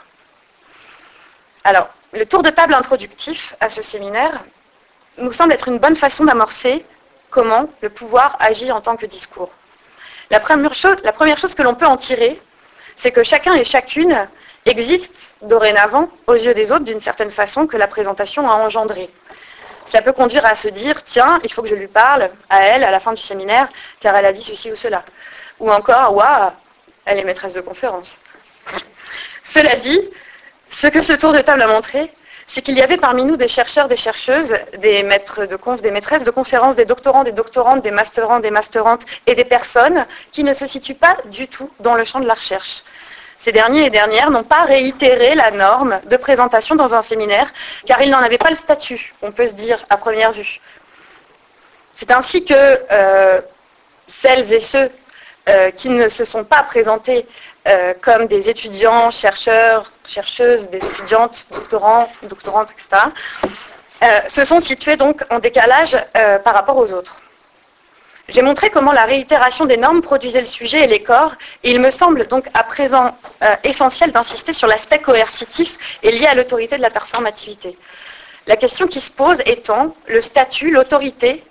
Alors, le tour de table introductif à ce séminaire nous semble être une bonne façon d'amorcer comment le pouvoir agit en tant que discours. La première chose, la première chose que l'on peut en tirer, c'est que chacun et chacune existe dorénavant aux yeux des autres d'une certaine façon que la présentation a engendré. Ça peut conduire à se dire, tiens, il faut que je lui parle à elle à la fin du séminaire, car elle a dit ceci ou cela. Ou encore, waouh, elle est maîtresse de conférence. Cela dit, ce que ce tour de table a montré, c'est qu'il y avait parmi nous des chercheurs, des chercheuses, des maîtres de conf, des maîtresses de conférences, des doctorants, des doctorantes, des masterands, des masterantes, et des personnes qui ne se situent pas du tout dans le champ de la recherche. Ces derniers et dernières n'ont pas réitéré la norme de présentation dans un séminaire, car ils n'en avaient pas le statut, on peut se dire à première vue. C'est ainsi que euh, celles et ceux euh, qui ne se sont pas présentés euh, comme des étudiants, chercheurs, chercheuses, des étudiantes, doctorants, doctorantes, et cetera, euh, se sont situés donc en décalage euh, par rapport aux autres. J'ai montré comment la réitération des normes produisait le sujet et les corps, et il me semble donc à présent euh, essentiel d'insister sur l'aspect coercitif et lié à l'autorité de la performativité. La question qui se pose étant, le statut, l'autorité,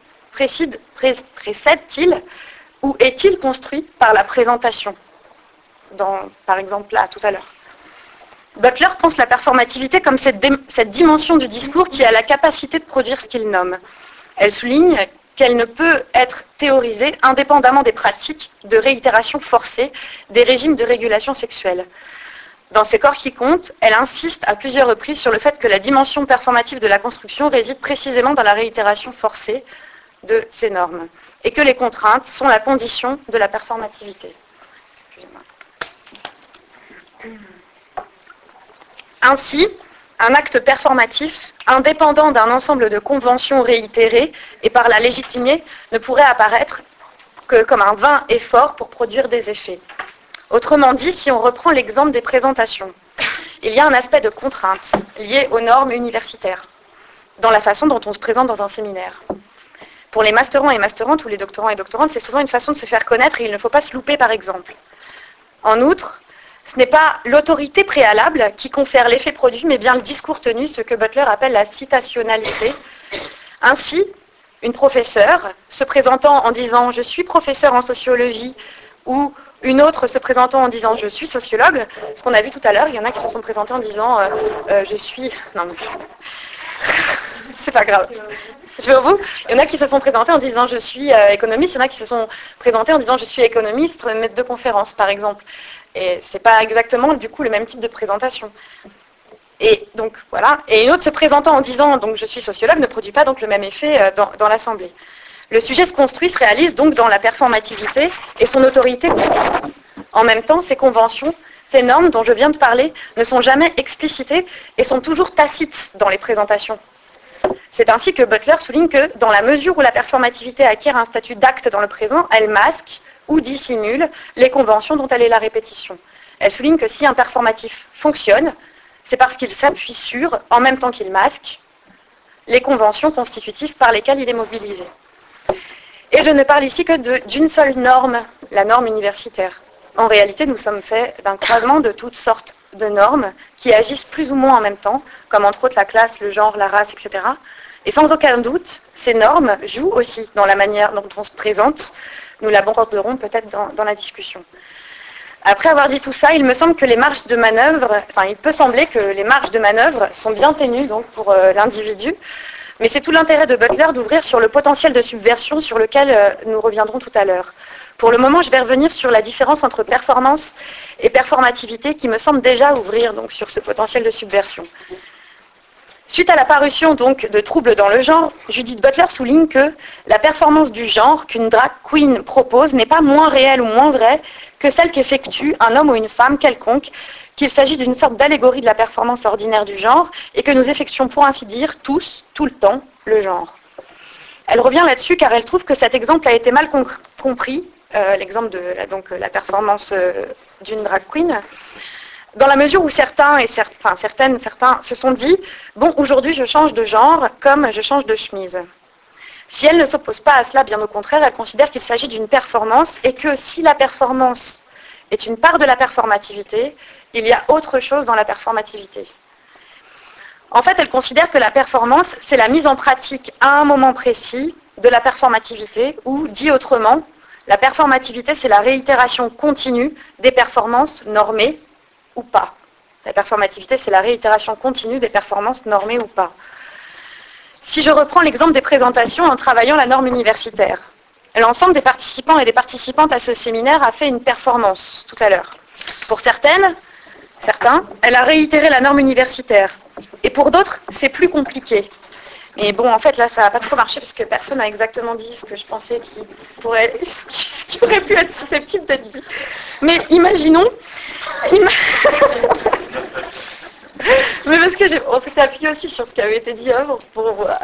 précède-t-il ou est-il construit par la présentation, dans, par exemple là, tout à l'heure. Butler pense la performativité comme cette, cette dimension du discours qui a la capacité de produire ce qu'il nomme. Elle souligne qu'elle ne peut être théorisée indépendamment des pratiques de réitération forcée des régimes de régulation sexuelle. Dans ses corps qui comptent, elle insiste à plusieurs reprises sur le fait que la dimension performative de la construction réside précisément dans la réitération forcée de ces normes, et que les contraintes sont la condition de la performativité. Ainsi, un acte performatif, indépendant d'un ensemble de conventions réitérées et par là légitimées, ne pourrait apparaître que comme un vain effort pour produire des effets. Autrement dit, si on reprend l'exemple des présentations, il y a un aspect de contrainte lié aux normes universitaires, dans la façon dont on se présente dans un séminaire. Pour les masterants et masterantes ou les doctorants et doctorantes, c'est souvent une façon de se faire connaître et il ne faut pas se louper par exemple. En outre, ce n'est pas l'autorité préalable qui confère l'effet produit, mais bien le discours tenu, ce que Butler appelle la citationnalité. Ainsi, une professeure se présentant en disant « je suis professeur en sociologie » ou une autre se présentant en disant « je suis sociologue », ce qu'on a vu tout à l'heure, il y en a qui se sont présentés en disant euh, euh, « je suis... » Non, mais... c'est pas grave. Je vais au bout. Il y en a qui se sont présentés en disant « je suis euh, économiste », il y en a qui se sont présentés en disant « je suis économiste, maître de conférence », par exemple. Et c'est pas exactement, du coup, le même type de présentation. Et donc, voilà. Et une autre se présentant en disant « donc je suis sociologue » ne produit pas donc le même effet euh, dans, dans l'Assemblée. Le sujet se construit, se réalise donc dans la performativité et son autorité. En même temps, ces conventions, ces normes dont je viens de parler, ne sont jamais explicitées et sont toujours tacites dans les présentations. C'est ainsi que Butler souligne que, dans la mesure où la performativité acquiert un statut d'acte dans le présent, elle masque ou dissimule les conventions dont elle est la répétition. Elle souligne que si un performatif fonctionne, c'est parce qu'il s'appuie sur, en même temps qu'il masque, les conventions constitutives par lesquelles il est mobilisé. Et je ne parle ici que de, d'une seule norme, la norme universitaire. En réalité, nous sommes faits d'un croisement de toutes sortes de normes qui agissent plus ou moins en même temps, comme entre autres la classe, le genre, la race, et cetera. Et sans aucun doute, ces normes jouent aussi dans la manière dont on se présente. Nous l'aborderons peut-être dans, dans la discussion. Après avoir dit tout ça, il me semble que les marges de manœuvre, enfin il peut sembler que les marges de manœuvre sont bien ténues donc, pour euh, l'individu, mais c'est tout l'intérêt de Butler d'ouvrir sur le potentiel de subversion sur lequel euh, nous reviendrons tout à l'heure. Pour le moment, je vais revenir sur la différence entre performance et performativité qui me semble déjà ouvrir donc, sur ce potentiel de subversion. Suite à la parution donc, de Troubles dans le genre, Judith Butler souligne que la performance du genre qu'une drag queen propose n'est pas moins réelle ou moins vraie que celle qu'effectue un homme ou une femme quelconque, qu'il s'agit d'une sorte d'allégorie de la performance ordinaire du genre et que nous effectuons pour ainsi dire tous, tout le temps, le genre. Elle revient là-dessus car elle trouve que cet exemple a été mal compris, euh, l'exemple de la, donc, la performance euh, d'une drag queen, dans la mesure où certains, et cer- enfin, certaines, certains se sont dit « bon, aujourd'hui je change de genre comme je change de chemise ». Si elle ne s'oppose pas à cela, bien au contraire, elle considère qu'il s'agit d'une performance et que si la performance est une part de la performativité, il y a autre chose dans la performativité. En fait, elle considère que la performance, c'est la mise en pratique à un moment précis de la performativité, ou, dit autrement, la performativité, c'est la réitération continue des performances normées ou pas. La performativité, c'est la réitération continue des performances normées ou pas. Si je reprends l'exemple des présentations en travaillant la norme universitaire, l'ensemble des participants et des participantes à ce séminaire a fait une performance tout à l'heure. Pour certaines, certains, elle a réitéré la norme universitaire. Et pour d'autres, c'est plus compliqué. Mais bon, en fait, là, ça n'a pas trop marché parce que personne n'a exactement dit ce que je pensais qui, pourrait, ce qui aurait pu être susceptible d'être dit. Mais imaginons... Ima... Mais parce que j'ai... on s'était appuyé aussi sur ce qui avait été dit avant pour voir.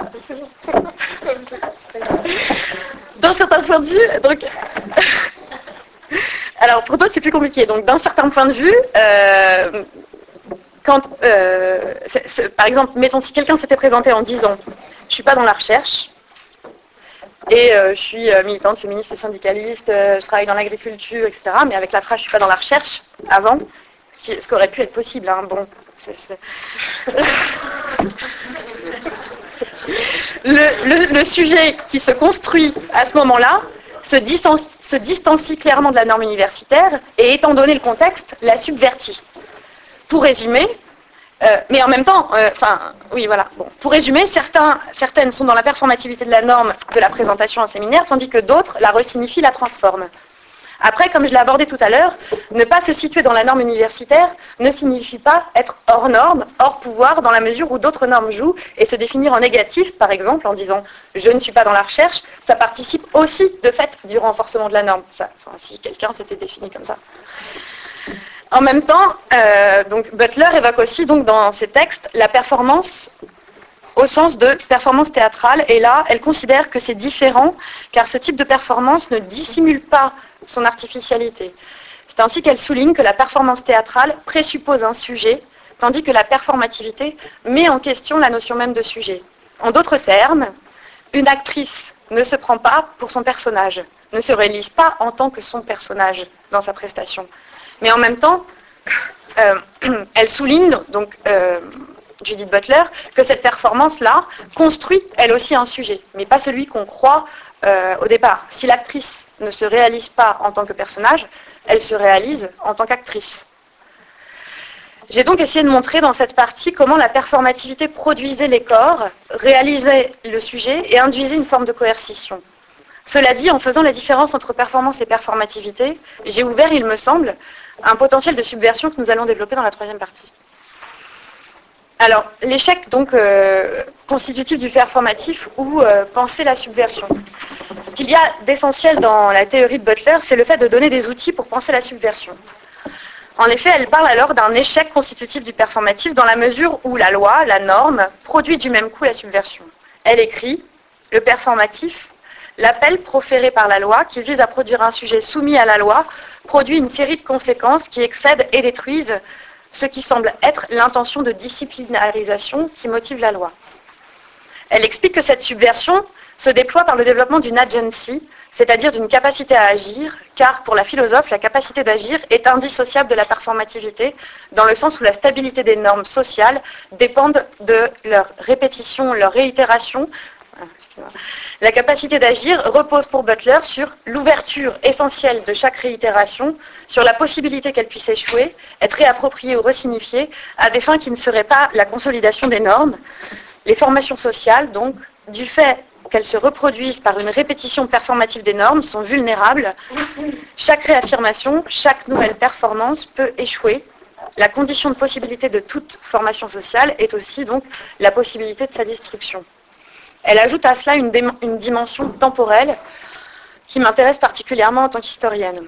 D'un certain point de vue, donc... Alors, pour d'autres, c'est plus compliqué. Donc, d'un certain point de vue... Euh... Quand, euh, c'est, c'est, par exemple, mettons si quelqu'un s'était présenté en disant « je ne suis pas dans la recherche et euh, je suis euh, militante, féministe et syndicaliste, euh, je travaille dans l'agriculture, et cetera » Mais avec la phrase « je ne suis pas dans la recherche » avant, qui, ce qui aurait pu être possible, hein, bon. C'est, c'est... le, le, le sujet qui se construit à ce moment-là se distancie, se distancie clairement de la norme universitaire et, étant donné le contexte, la subvertit. Pour résumer, euh, mais en même temps, enfin, euh, oui, voilà. Bon, pour résumer, certains, certaines sont dans la performativité de la norme de la présentation en séminaire, tandis que d'autres la resignifient, la transforment. Après, comme je l'ai abordé tout à l'heure, ne pas se situer dans la norme universitaire ne signifie pas être hors norme, hors pouvoir, dans la mesure où d'autres normes jouent, et se définir en négatif, par exemple, en disant « je ne suis pas dans la recherche », ça participe aussi, de fait, du renforcement de la norme. Ça, enfin, si quelqu'un s'était défini comme ça. En même temps, euh, donc Butler évoque aussi donc, dans ses textes la performance au sens de performance théâtrale, et là, elle considère que c'est différent, car ce type de performance ne dissimule pas son artificialité. C'est ainsi qu'elle souligne que la performance théâtrale présuppose un sujet, tandis que la performativité met en question la notion même de sujet. En d'autres termes, une actrice ne se prend pas pour son personnage, ne se réalise pas en tant que son personnage dans sa prestation. Mais en même temps, euh, elle souligne, donc euh, Judith Butler, que cette performance-là construit elle aussi un sujet, mais pas celui qu'on croit euh, au départ. Si l'actrice ne se réalise pas en tant que personnage, elle se réalise en tant qu'actrice. J'ai donc essayé de montrer dans cette partie comment la performativité produisait les corps, réalisait le sujet et induisait une forme de coercition. Cela dit, en faisant la différence entre performance et performativité, j'ai ouvert, il me semble, un potentiel de subversion que nous allons développer dans la troisième partie. Alors, l'échec donc euh, constitutif du performatif ou euh, penser la subversion. Ce qu'il y a d'essentiel dans la théorie de Butler, c'est le fait de donner des outils pour penser la subversion. En effet, elle parle alors d'un échec constitutif du performatif dans la mesure où la loi, la norme, produit du même coup la subversion. Elle écrit « Le performatif, l'appel proféré par la loi qui vise à produire un sujet soumis à la loi, produit une série de conséquences qui excèdent et détruisent ce qui semble être l'intention de disciplinarisation qui motive la loi. » Elle explique que cette subversion se déploie par le développement d'une agency, c'est-à-dire d'une capacité à agir, car pour la philosophe, la capacité d'agir est indissociable de la performativité, dans le sens où la stabilité des normes sociales dépendent de leur répétition, leur réitération. La capacité d'agir repose pour Butler sur l'ouverture essentielle de chaque réitération, sur la possibilité qu'elle puisse échouer, être réappropriée ou resignifiée, à des fins qui ne seraient pas la consolidation des normes. Les formations sociales, donc, du fait qu'elles se reproduisent par une répétition performative des normes, sont vulnérables. Chaque réaffirmation, chaque nouvelle performance peut échouer. La condition de possibilité de toute formation sociale est aussi donc la possibilité de sa destruction. Elle ajoute à cela une, une dimension temporelle qui m'intéresse particulièrement en tant qu'historienne.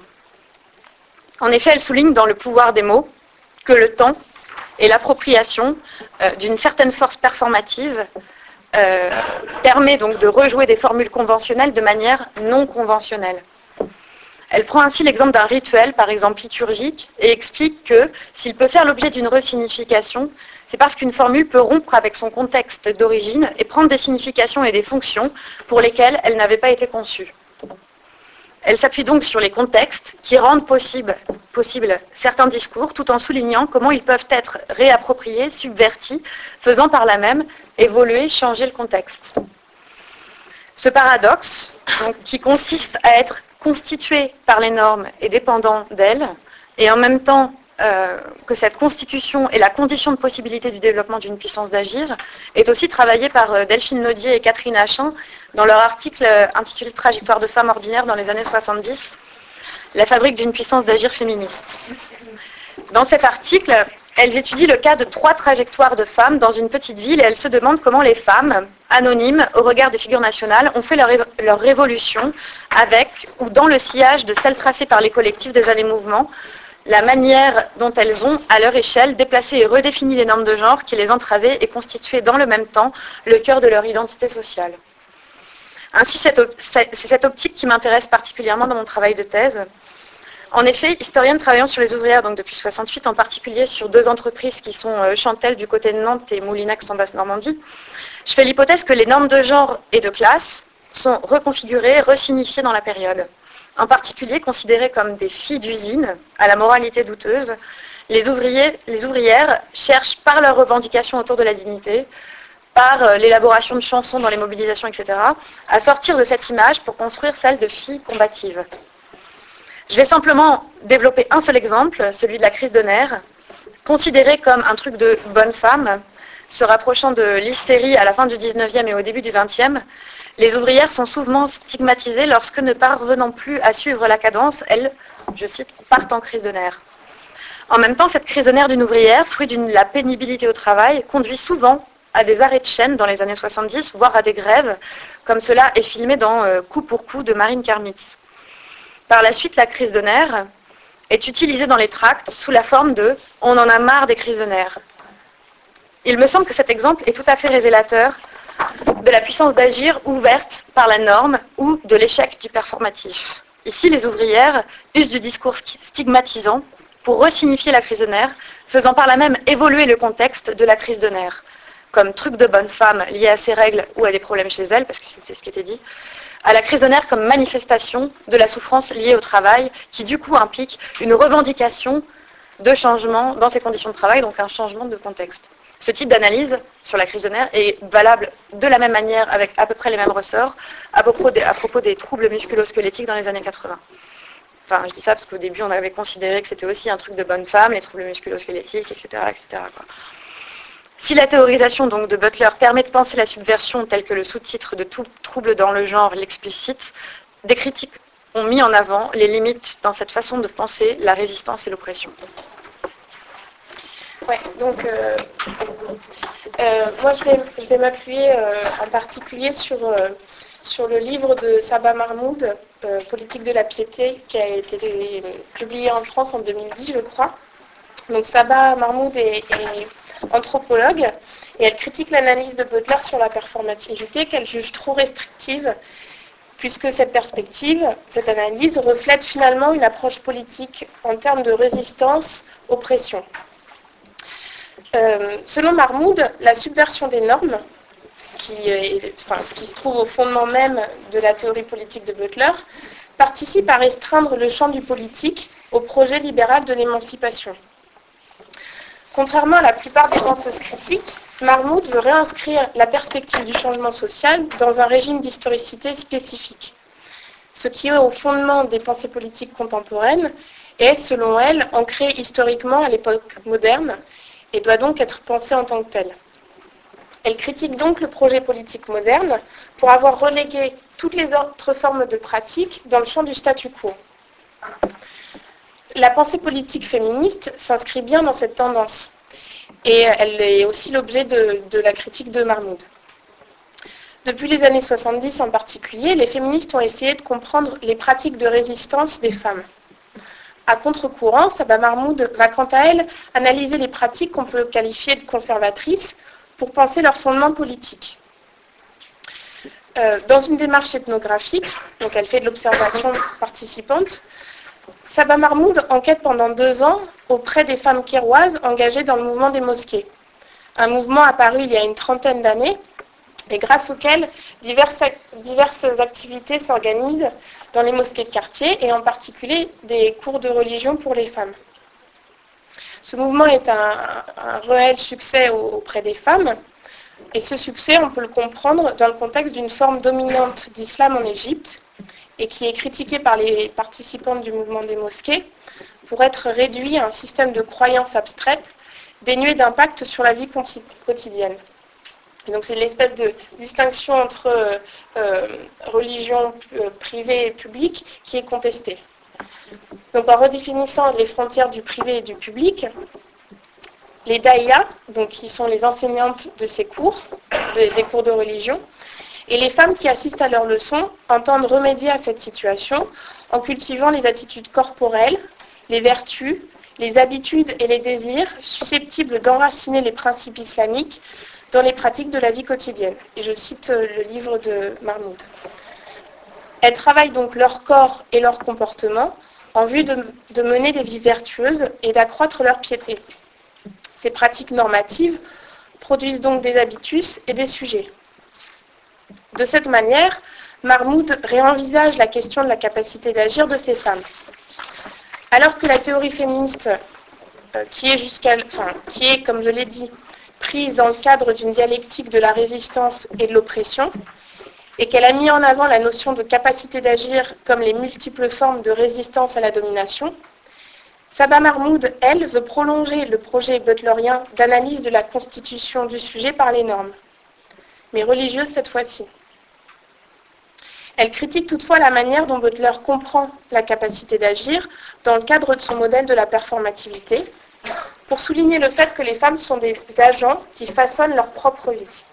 En effet, elle souligne dans Le pouvoir des mots que le temps et l'appropriation euh, d'une certaine force performative Euh, permet donc de rejouer des formules conventionnelles de manière non conventionnelle. Elle prend ainsi l'exemple d'un rituel, par exemple liturgique, et explique que s'il peut faire l'objet d'une resignification, c'est parce qu'une formule peut rompre avec son contexte d'origine et prendre des significations et des fonctions pour lesquelles elle n'avait pas été conçue. Elle s'appuie donc sur les contextes qui rendent possible, possible certains discours, tout en soulignant comment ils peuvent être réappropriés, subvertis, faisant par là même évoluer, changer le contexte. Ce paradoxe, donc, qui consiste à être constitué par les normes et dépendant d'elles, et en même temps euh, que cette constitution est la condition de possibilité du développement d'une puissance d'agir, est aussi travaillé par euh, Delphine Naudier et Catherine Achin dans leur article euh, intitulé « Trajectoire de femmes ordinaires dans les années soixante-dix, la fabrique d'une puissance d'agir féministe ». Dans cet article, elles étudient le cas de trois trajectoires de femmes dans une petite ville et elles se demandent comment les femmes, anonymes au regard des figures nationales, ont fait leur, leur révolution avec ou dans le sillage de celles tracées par les collectifs des années mouvements, la manière dont elles ont, à leur échelle, déplacé et redéfini les normes de genre qui les entravaient et constituaient dans le même temps le cœur de leur identité sociale. Ainsi, c'est cette optique qui m'intéresse particulièrement dans mon travail de thèse. En effet, historienne travaillant sur les ouvrières donc depuis soixante-huit, en particulier sur deux entreprises qui sont euh, Chantel du côté de Nantes et Moulinex en Basse-Normandie, je fais l'hypothèse que les normes de genre et de classe sont reconfigurées, resignifiées dans la période. En particulier, considérées comme des filles d'usine, à la moralité douteuse, les, ouvriers, les ouvrières cherchent par leurs revendications autour de la dignité, par euh, l'élaboration de chansons dans les mobilisations, et cetera, à sortir de cette image pour construire celle de filles combatives. Je vais simplement développer un seul exemple, celui de la crise de nerfs, considérée comme un truc de bonne femme, se rapprochant de l'hystérie à la fin du dix-neuvième et au début du vingtième. Les ouvrières sont souvent stigmatisées lorsque, ne parvenant plus à suivre la cadence, elles, je cite, partent en crise de nerfs. En même temps, cette crise de nerfs d'une ouvrière, fruit de la pénibilité au travail, conduit souvent à des arrêts de chaîne dans les années soixante-dix, voire à des grèves, comme cela est filmé dans euh, Coup pour coup de Marine Karmitz. Par la suite, la crise de nerfs est utilisé dans les tracts sous la forme de « on en a marre des crises de nerfs ». Il me semble que cet exemple est tout à fait révélateur de la puissance d'agir ouverte par la norme ou de l'échec du performatif. Ici, les ouvrières usent du discours stigmatisant pour resignifier la crise de nerfs, faisant par là même évoluer le contexte de la crise de nerfs, comme truc de bonne femme lié à ses règles ou à des problèmes chez elle, parce que c'était ce qui était dit, à la crise de nerfs comme manifestation de la souffrance liée au travail, qui du coup implique une revendication de changement dans ses conditions de travail, donc un changement de contexte. Ce type d'analyse sur la crise de nerfs est valable de la même manière, avec à peu près les mêmes ressorts, à propos des, à propos des troubles musculo-squelettiques dans les années quatre-vingts. Enfin, je dis ça parce qu'au début, on avait considéré que c'était aussi un truc de bonne femme, les troubles musculo-squelettiques, et cetera, et cetera quoi. Si la théorisation donc, de Butler permet de penser la subversion telle que le sous-titre de tout trouble dans le genre l'explicite, des critiques ont mis en avant les limites dans cette façon de penser la résistance et l'oppression. Ouais, donc euh, euh, moi je vais, je vais m'appuyer euh, en particulier sur, euh, sur le livre de Saba Mahmoud, euh, Politique de la piété, qui a été euh, publié en France en deux mille dix, je crois. Donc Saba Mahmoud est, est anthropologue et elle critique l'analyse de Butler sur la performativité qu'elle juge trop restrictive, puisque cette perspective, cette analyse reflète finalement une approche politique en termes de résistance aux pressions. Euh, selon Mahmoud, la subversion des normes, qui, est, enfin, qui se trouve au fondement même de la théorie politique de Butler, participe à restreindre le champ du politique au projet libéral de l'émancipation. Contrairement à la plupart des penseuses critiques, Mahmoud veut réinscrire la perspective du changement social dans un régime d'historicité spécifique, ce qui est au fondement des pensées politiques contemporaines est, selon elle, ancré historiquement à l'époque moderne et doit donc être pensé en tant que tel. Elle critique donc le projet politique moderne pour avoir relégué toutes les autres formes de pratique dans le champ du statu quo. La pensée politique féministe s'inscrit bien dans cette tendance et elle est aussi l'objet de, de la critique de Mahmoud. Depuis les années soixante-dix en particulier, les féministes ont essayé de comprendre les pratiques de résistance des femmes. À contre-courant, Saba Mahmoud va quant à elle analyser les pratiques qu'on peut qualifier de conservatrices pour penser leur fondement politique. Euh, dans une démarche ethnographique, donc elle fait de l'observation participante, Saba Mahmoud enquête pendant deux ans auprès des femmes kairouises engagées dans le mouvement des mosquées. Un mouvement apparu il y a une trentaine d'années et grâce auquel diverses, diverses activités s'organisent dans les mosquées de quartier et en particulier des cours de religion pour les femmes. Ce mouvement est un, un réel succès auprès des femmes et ce succès, on peut le comprendre dans le contexte d'une forme dominante d'islam en Égypte et qui est critiquée par les participantes du mouvement des mosquées pour être réduit à un système de croyances abstraites dénué d'impact sur la vie quotidienne. Et donc c'est l'espèce de distinction entre euh, euh, religion euh, privée et publique qui est contestée. Donc en redéfinissant les frontières du privé et du public, les daïas, donc qui sont les enseignantes de ces cours, de, des cours de religion, et les femmes qui assistent à leurs leçons entendent remédier à cette situation en cultivant les attitudes corporelles, les vertus, les habitudes et les désirs susceptibles d'enraciner les principes islamiques dans les pratiques de la vie quotidienne. Et je cite le livre de Mahmoud. Elles travaillent donc leur corps et leur comportement en vue de, de mener des vies vertueuses et d'accroître leur piété. Ces pratiques normatives produisent donc des habitus et des sujets. De cette manière, Mahmoud réenvisage la question de la capacité d'agir de ces femmes. Alors que la théorie féministe, euh, qui est jusqu'à, enfin, qui est, comme je l'ai dit, prise dans le cadre d'une dialectique de la résistance et de l'oppression, et qu'elle a mis en avant la notion de capacité d'agir comme les multiples formes de résistance à la domination, Saba Mahmoud, elle, veut prolonger le projet butlerien d'analyse de la constitution du sujet par les normes, mais religieuses cette fois-ci. Elle critique toutefois la manière dont Butler comprend la capacité d'agir dans le cadre de son modèle de la performativité, pour souligner le fait que les femmes sont des agents qui façonnent leur propre vie.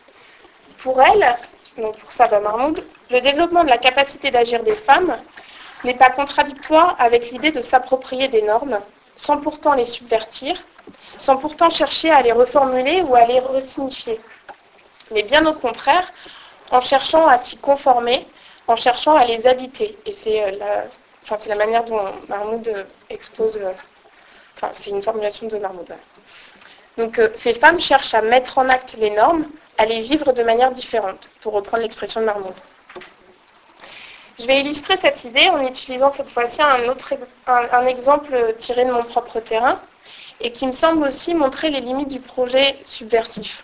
Pour elle, donc pour Saba Mahmoud, le développement de la capacité d'agir des femmes n'est pas contradictoire avec l'idée de s'approprier des normes, sans pourtant les subvertir, sans pourtant chercher à les reformuler ou à les resignifier. Mais bien au contraire, en cherchant à s'y conformer, en cherchant à les habiter. Et c'est la, enfin, c'est la manière dont Mahmoud expose, enfin c'est une formulation de Mahmoud. Donc euh, ces femmes cherchent à mettre en acte les normes, à les vivre de manière différente, pour reprendre l'expression de Mahmoud. Je vais illustrer cette idée en utilisant cette fois-ci un, autre, un, un exemple tiré de mon propre terrain et qui me semble aussi montrer les limites du projet subversif.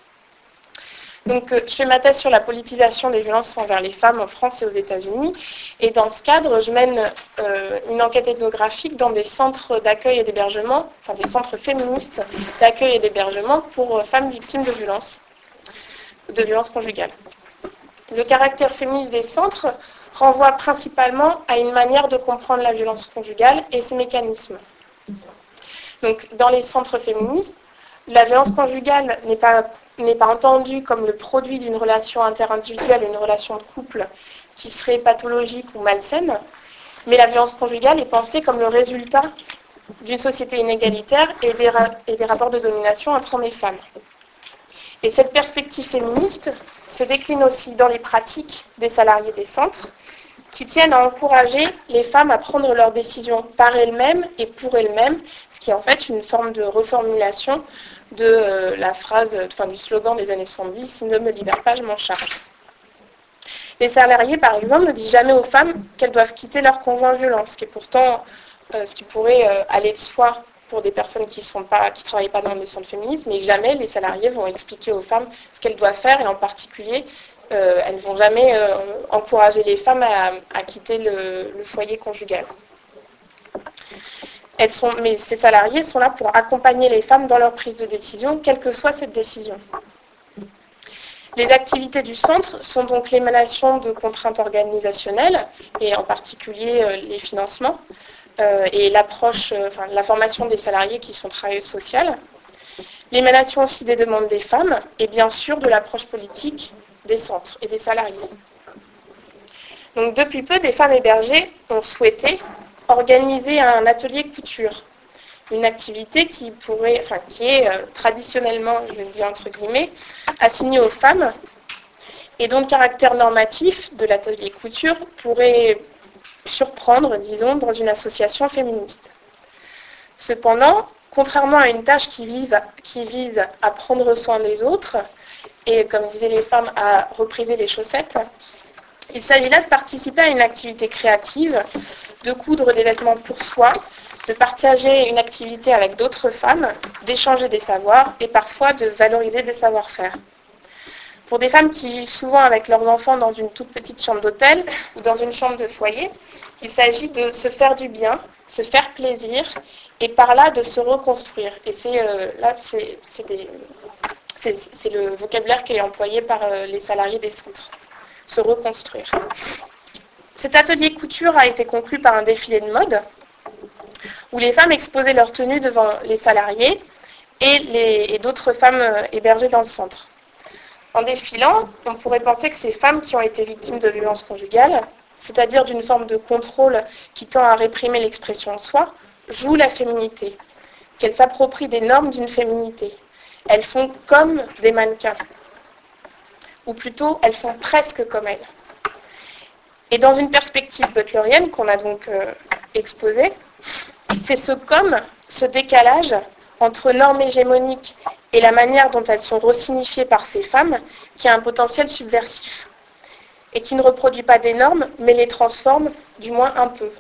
Donc, je fais ma thèse sur la politisation des violences envers les femmes en France et aux États-Unis. Et dans ce cadre, je mène euh, une enquête ethnographique dans des centres d'accueil et d'hébergement, enfin des centres féministes d'accueil et d'hébergement pour femmes victimes de violences, de violences conjugales. Le caractère féministe des centres renvoie principalement à une manière de comprendre la violence conjugale et ses mécanismes. Donc, dans les centres féministes, la violence conjugale n'est pas n'est pas entendu comme le produit d'une relation interindividuelle, une relation de couple qui serait pathologique ou malsaine, mais la violence conjugale est pensée comme le résultat d'une société inégalitaire et des, ra- et des rapports de domination entre hommes et femmes. Et cette perspective féministe se décline aussi dans les pratiques des salariés des centres, qui tiennent à encourager les femmes à prendre leurs décisions par elles-mêmes et pour elles-mêmes, ce qui est en fait une forme de reformulation de euh, la phrase, enfin du slogan des années soixante-dix, « Ne me libère pas, je m'en charge ». Les salariés, par exemple, ne disent jamais aux femmes qu'elles doivent quitter leur conjoint violent, ce qui est pourtant euh, ce qui pourrait euh, aller de soi pour des personnes qui ne travaillent pas dans le centre féministe, mais jamais les salariés vont expliquer aux femmes ce qu'elles doivent faire, et en particulier, euh, elles ne vont jamais euh, encourager les femmes à, à quitter le, le foyer conjugal. Elles sont, mais ces salariés sont là pour accompagner les femmes dans leur prise de décision, quelle que soit cette décision. Les activités du centre sont donc l'émanation de contraintes organisationnelles, et en particulier euh, les financements, euh, et l'approche, euh, enfin, la formation des salariés qui sont travailleuses sociales, l'émanation aussi des demandes des femmes, et bien sûr de l'approche politique des centres et des salariés. Donc depuis peu, des femmes hébergées ont souhaité organiser un atelier couture, une activité qui, pourrait, enfin, qui est euh, traditionnellement, je le dis entre guillemets, assignée aux femmes, et dont le caractère normatif de l'atelier couture pourrait surprendre, disons, dans une association féministe. Cependant, contrairement à une tâche qui vise, qui vise à prendre soin des autres, et comme disaient les femmes, à repriser les chaussettes, il s'agit là de participer à une activité créative, de coudre des vêtements pour soi, de partager une activité avec d'autres femmes, d'échanger des savoirs et parfois de valoriser des savoir-faire. Pour des femmes qui vivent souvent avec leurs enfants dans une toute petite chambre d'hôtel ou dans une chambre de foyer, il s'agit de se faire du bien, se faire plaisir et par là de se reconstruire. Et c'est euh, là, c'est, c'est, des, c'est, c'est le vocabulaire qui est employé par euh, les salariés des centres. Se reconstruire. Cet atelier couture a été conclu par un défilé de mode où les femmes exposaient leurs tenues devant les salariés et, les, et d'autres femmes hébergées dans le centre. En défilant, on pourrait penser que ces femmes qui ont été victimes de violences conjugales, c'est-à-dire d'une forme de contrôle qui tend à réprimer l'expression de soi, jouent la féminité, qu'elles s'approprient des normes d'une féminité. Elles font comme des mannequins, ou plutôt, elles font presque comme elles. Et dans une perspective butlerienne qu'on a donc euh, exposée, c'est ce comme, ce décalage entre normes hégémoniques et la manière dont elles sont resignifiées par ces femmes qui a un potentiel subversif et qui ne reproduit pas des normes mais les transforme du moins un peu.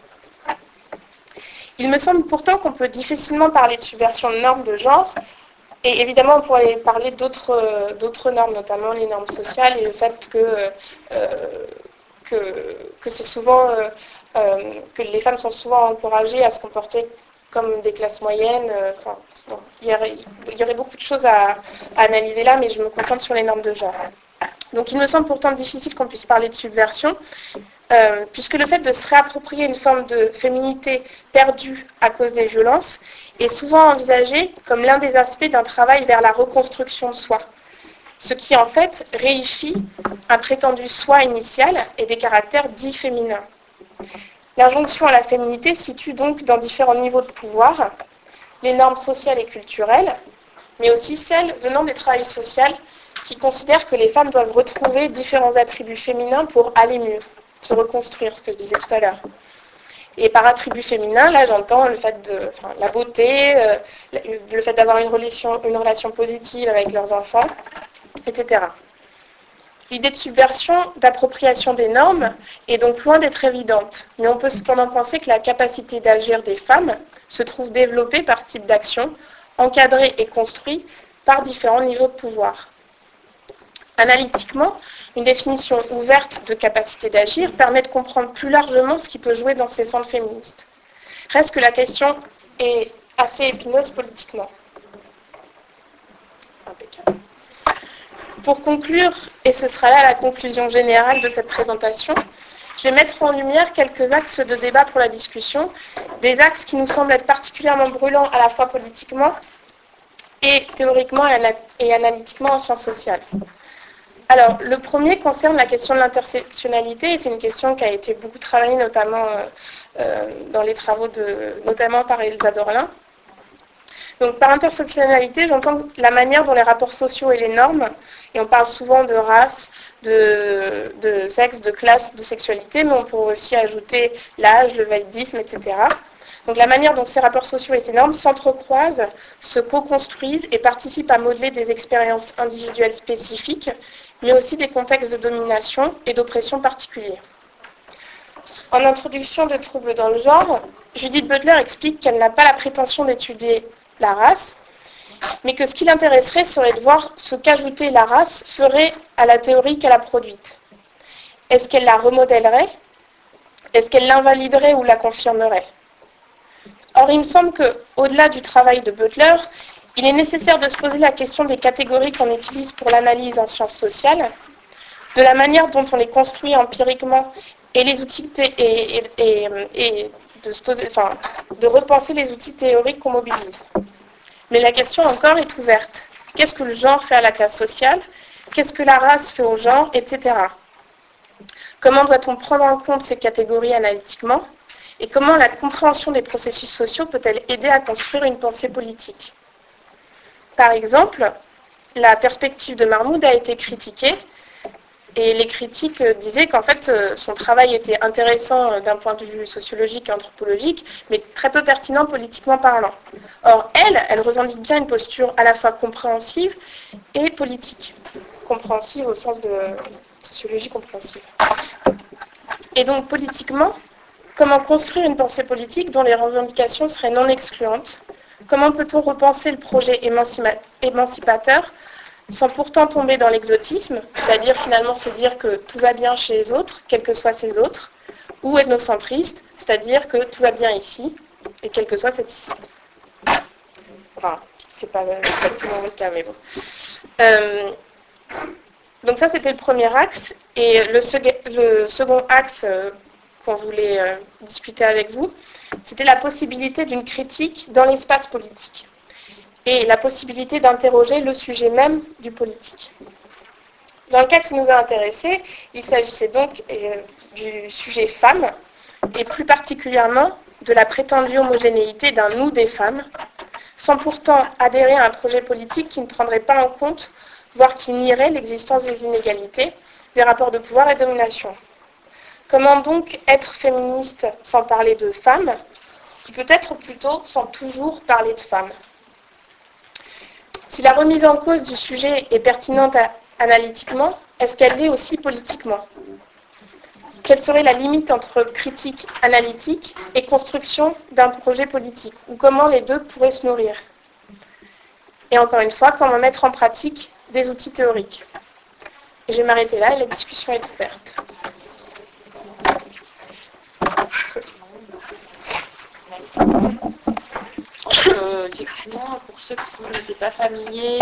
Il me semble pourtant qu'on peut difficilement parler de subversion de normes de genre, et évidemment on pourrait parler d'autres, d'autres normes, notamment les normes sociales et le fait que, euh, que, que c'est souvent euh, euh, que les femmes sont souvent encouragées à se comporter comme des classes moyennes. Euh, enfin, bon, il, y aurait, il y aurait beaucoup de choses à, à analyser là, mais je me concentre sur les normes de genre. Donc il me semble pourtant difficile qu'on puisse parler de subversion, euh, puisque le fait de se réapproprier une forme de féminité perdue à cause des violences est souvent envisagé comme l'un des aspects d'un travail vers la reconstruction de soi, ce qui en fait réifie un prétendu soi initial et des caractères dits féminins. L'injonction à la féminité se situe donc dans différents niveaux de pouvoir, les normes sociales et culturelles, mais aussi celles venant des travails sociaux qui considèrent que les femmes doivent retrouver différents attributs féminins pour aller mieux, se reconstruire, ce que je disais tout à l'heure. Et par attribut féminin, là j'entends le fait de enfin, la beauté, euh, le fait d'avoir une relation, une relation positive avec leurs enfants, et cetera. L'idée de subversion, d'appropriation des normes est donc loin d'être évidente, mais on peut cependant penser que la capacité d'agir des femmes se trouve développée par ce type d'action, encadrée et construite par différents niveaux de pouvoir. Analytiquement, une définition ouverte de capacité d'agir permet de comprendre plus largement ce qui peut jouer dans ces centres féministes. Reste que la question est assez épineuse politiquement. Impeccable. Pour conclure, et ce sera là la conclusion générale de cette présentation, je vais mettre en lumière quelques axes de débat pour la discussion, des axes qui nous semblent être particulièrement brûlants à la fois politiquement et théoriquement et analytiquement en sciences sociales. Alors, le premier concerne la question de l'intersectionnalité, et c'est une question qui a été beaucoup travaillée, notamment euh, dans les travaux de, notamment par Elsa Dorlin. Donc, par intersectionnalité, j'entends la manière dont les rapports sociaux et les normes, et on parle souvent de race, de, de sexe, de classe, de sexualité, mais on pourrait aussi ajouter l'âge, le validisme, et cetera. Donc, la manière dont ces rapports sociaux et ces normes s'entrecroisent, se co-construisent et participent à modeler des expériences individuelles spécifiques, mais aussi des contextes de domination et d'oppression particuliers. En introduction de Troubles dans le genre, Judith Butler explique qu'elle n'a pas la prétention d'étudier la race, mais que ce qui l'intéresserait serait de voir ce qu'ajouter la race ferait à la théorie qu'elle a produite. Est-ce qu'elle la remodèlerait? Est-ce qu'elle l'invaliderait ou la confirmerait? Or, il me semble qu'au-delà du travail de Butler, il est nécessaire de se poser la question des catégories qu'on utilise pour l'analyse en sciences sociales, de la manière dont on les construit empiriquement et, les outils et, et, et, et de, se poser, enfin, de repenser les outils théoriques qu'on mobilise. Mais la question encore est ouverte. Qu'est-ce que le genre fait à la classe sociale? Qu'est-ce que la race fait au genre, et cetera. Comment doit-on prendre en compte ces catégories analytiquement? Et comment la compréhension des processus sociaux peut-elle aider à construire une pensée politique? Par exemple, la perspective de Mahmoud a été critiquée, et les critiques disaient qu'en fait, son travail était intéressant d'un point de vue sociologique et anthropologique, mais très peu pertinent politiquement parlant. Or, elle, elle revendique bien une posture à la fois compréhensive et politique. Compréhensive au sens de sociologie compréhensive. Et donc, politiquement, comment construire une pensée politique dont les revendications seraient non excluantes? Comment peut-on repenser le projet émancipateur sans pourtant tomber dans l'exotisme, c'est-à-dire finalement se dire que tout va bien chez les autres, quels que soient ces autres, ou ethnocentriste, c'est-à-dire que tout va bien ici, et quel que soit cet ici. Enfin, c'est pas exactement le cas, mais bon. Euh, donc ça, c'était le premier axe, et le, seg- le second axe euh, qu'on voulait euh, discuter avec vous, c'était la possibilité d'une critique dans l'espace politique et la possibilité d'interroger le sujet même du politique. Dans le cas qui nous a intéressés, il s'agissait donc euh, du sujet femmes, et plus particulièrement de la prétendue homogénéité d'un nous des femmes, sans pourtant adhérer à un projet politique qui ne prendrait pas en compte, voire qui nierait l'existence des inégalités, des rapports de pouvoir et de domination. Comment donc être féministe sans parler de femmes, ou peut-être plutôt sans toujours parler de femmes? Si la remise en cause du sujet est pertinente à, analytiquement, est-ce qu'elle l'est aussi politiquement? Quelle serait la limite entre critique analytique et construction d'un projet politique? Ou comment les deux pourraient se nourrir? Et encore une fois, comment mettre en pratique des outils théoriques? Et je vais m'arrêter là et la discussion est ouverte. Euh, effectivement, pour ceux qui n'étaient pas familiers